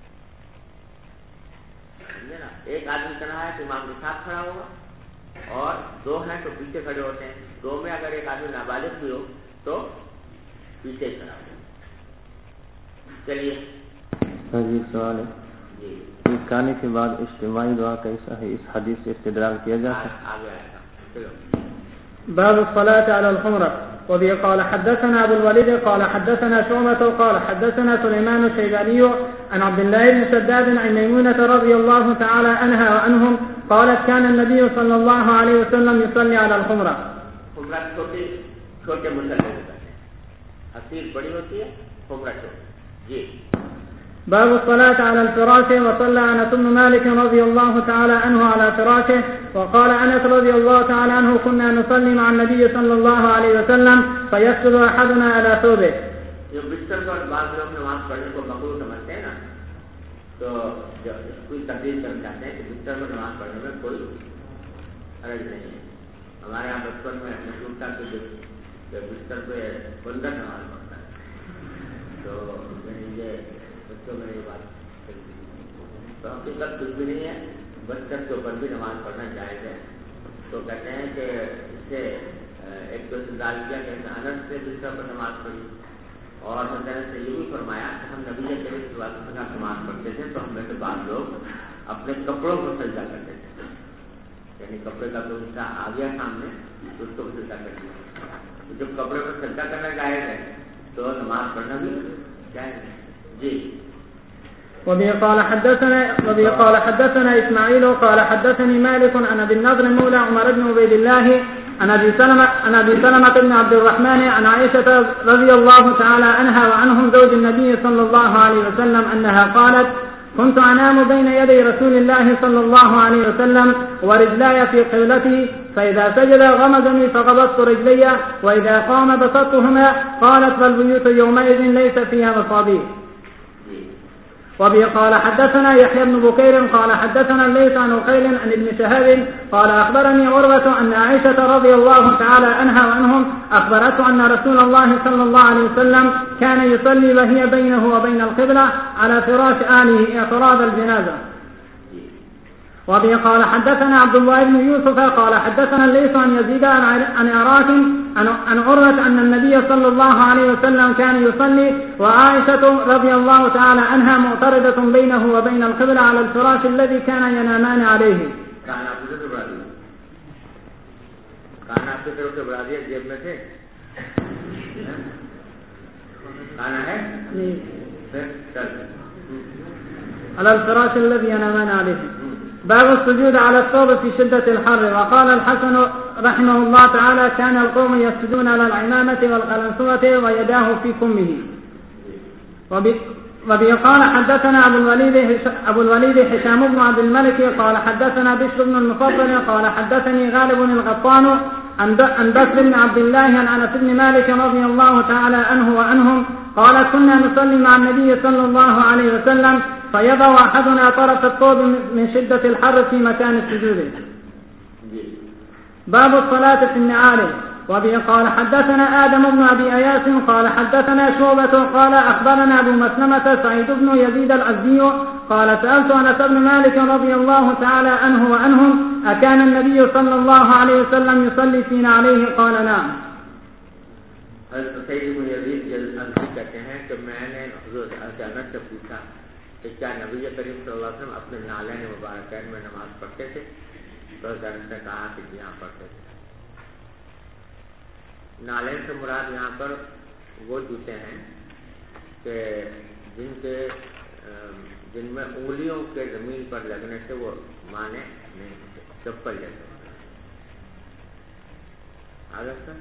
سمجھے نا؟ ایک آدمی کرنا ہے تو امام کے ساتھ کھڑا ہوگا، اور 2 ہیں تو پیچھے کھڑے ہوتے ہیں. 2 میں اگر ایک آدمی نابالغ بھی ہو تو پیچھے کھڑا ہوگا. چلیے جی سوال ہے جی. کھانے کے بعد اجتماعی دعا کیسا ہے؟ اس حدیث سے استدلال کیا جاتا ہے. آگے آئے گا. چلو. باب الصلاة على الحمرة. وبه قال حدثنا أبو الوليد قال حدثنا شعبة قال حدثنا سليمان الشيباني عن عبد الله بن شداد عن ميمونة رضي الله تعالى عنها وعنهم قالت كان النبي صلى الله عليه وسلم يصلي على الحمرة. حمرہ چھوٹے مسلے ہوتا ہے، حصیر بڑی ہوتی ہے، حمرہ چھوٹی. جی. باب الصلاة على الفراش. وصلى أنس بن مالك رضي الله تعالى عنه على فراشه. وقال أنس رضي الله تعالى عنه كنا نصلي مع النبي صلى الله عليه وسلم فيسجد أحدنا على ثوبه. جو بستر پر بعض لوگ نماز پڑھنے کو مقبول سمجھتے ہیں نا، تو جو کوئی تبدیل کرنا چاہتے ہیں کہ بستر پر نماز پڑھنے میں کوئی حرج نہیں ہے. ہمارے یہاں بچپن میں مشہور تھا کہ بستر پہ بندر نماز پڑھتا ہے، تو یہ بچوں میں یہ بات تو حقیقت کچھ بھی نہیں ہے. بستر کے اوپر بھی نماز پڑھنا جائز ہے. تو کہتے ہیں کہ اس سے ایک تو استدلال کیا کہ انس سے بستر پر نماز پڑھی، اور حضرت سے یہ بھی فرمایا کہ ہم نبی کریم صلی اللہ علیہ وسلم کا نماز پڑھتے تھے تو ہم میں سے بعض لوگ اپنے کپڑوں کو سجدہ کرتے تھے، یعنی کپڑے کا کوئی حصہ آ گیا سامنے تو اس کو سجدہ کر دیا. جب کپڑے پر سجدہ کرنا جائز ہے تو نماز پڑھنا بھی جائز ہے. جی. وبه قال حدثنا إسماعيل قال حدثني مالك عن أبي النضر مولى عمر بن عبيد الله عن أبي سلمة بن عبد الرحمن عن عائشة رضي الله تعالى عنها وعنهم زوج النبي صلى الله عليه وسلم أنها قالت: كنت أنام بين يدي رسول الله صلى الله عليه وسلم ورجلاي في قبلته، فإذا سجد غمزني فقبضت رجلي وإذا قام بسطتهما. قالت: فالبيوت يومئذ ليس فيها مصابيح. وبه قال حدثنا يحيى بن بكير قال حدثنا الليث عن عقيل عن ابن شهاب قال أخبرني عروة أن عائشة رضي الله تعالى عنها وعنهم أخبرته أن رسول الله صلى الله عليه وسلم كان يصلي وهي بينه وبين القبلة على فراش آله اعتراض الجنازة. وبه قال حدثنا عبد الله بن يوسف قال حدثنا الليث عن يزيد عن عراك عن عروة أن النبي صلى الله عليه وسلم كان يصلي وعائشة رضي الله تعالى عنها معترضة بينه وبين القبلة على الفراش الذي كان ينامان عليه. کانا آپ کی طرف سے بڑھا دیا جیب میں سے کانا ہے على الفراش الذي ينامان عليه. باب السجود على الثوب في شدة الحر. وقال الحسن رحمه الله تعالى: كان القوم يسجدون على العمامة والقلنسوة ويداه في كمه. وبه قال حدثنا أبو الوليد هشام بن عبد الملك قال حدثنا بشر بن المفضل قال حدثني غالب القطان عن بكر بن عبد الله عن أنس بن مالك رضي الله تعالى عنه وعنهم قال: كنا نصلي مع النبي صلى الله عليه وسلم فيضع أحدنا طرف الثوب من شدة الحر في مكان السجود. باب الصلاة في النعال. وبه قال حدثنا آدم بن أبي أياس قال حدثنا شعبة قال أخبرنا أبو مسلمة سعيد بن يزيد الأزدي قال: سألت أنس بن مالك رضي الله تعالى عنه وعنهم: أكان النبي صلى الله عليه وسلم يصلي فينا عليه؟ قال: نعم. حضرت سعید بن یزید الازدی کہتے ہیں کہ میں نے حضرت انس سے پوچھا کہ کیا نبی کریم صلی اللہ علیہ وسلم اپنے نالین مبارکین میں نماز پڑھتے تھے؟ تو حضرت انس نے کہا کہ جی ہاں پڑھتے تھے. نالین سے مراد یہاں پر وہ جوتے ہیں کہ جن میں انگلیوں کے زمین پر لگنے سے وہ مانے نہیں ہوتے، چپل جیسے. آگے سر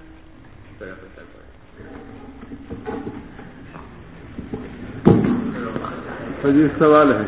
جی سوال ہے.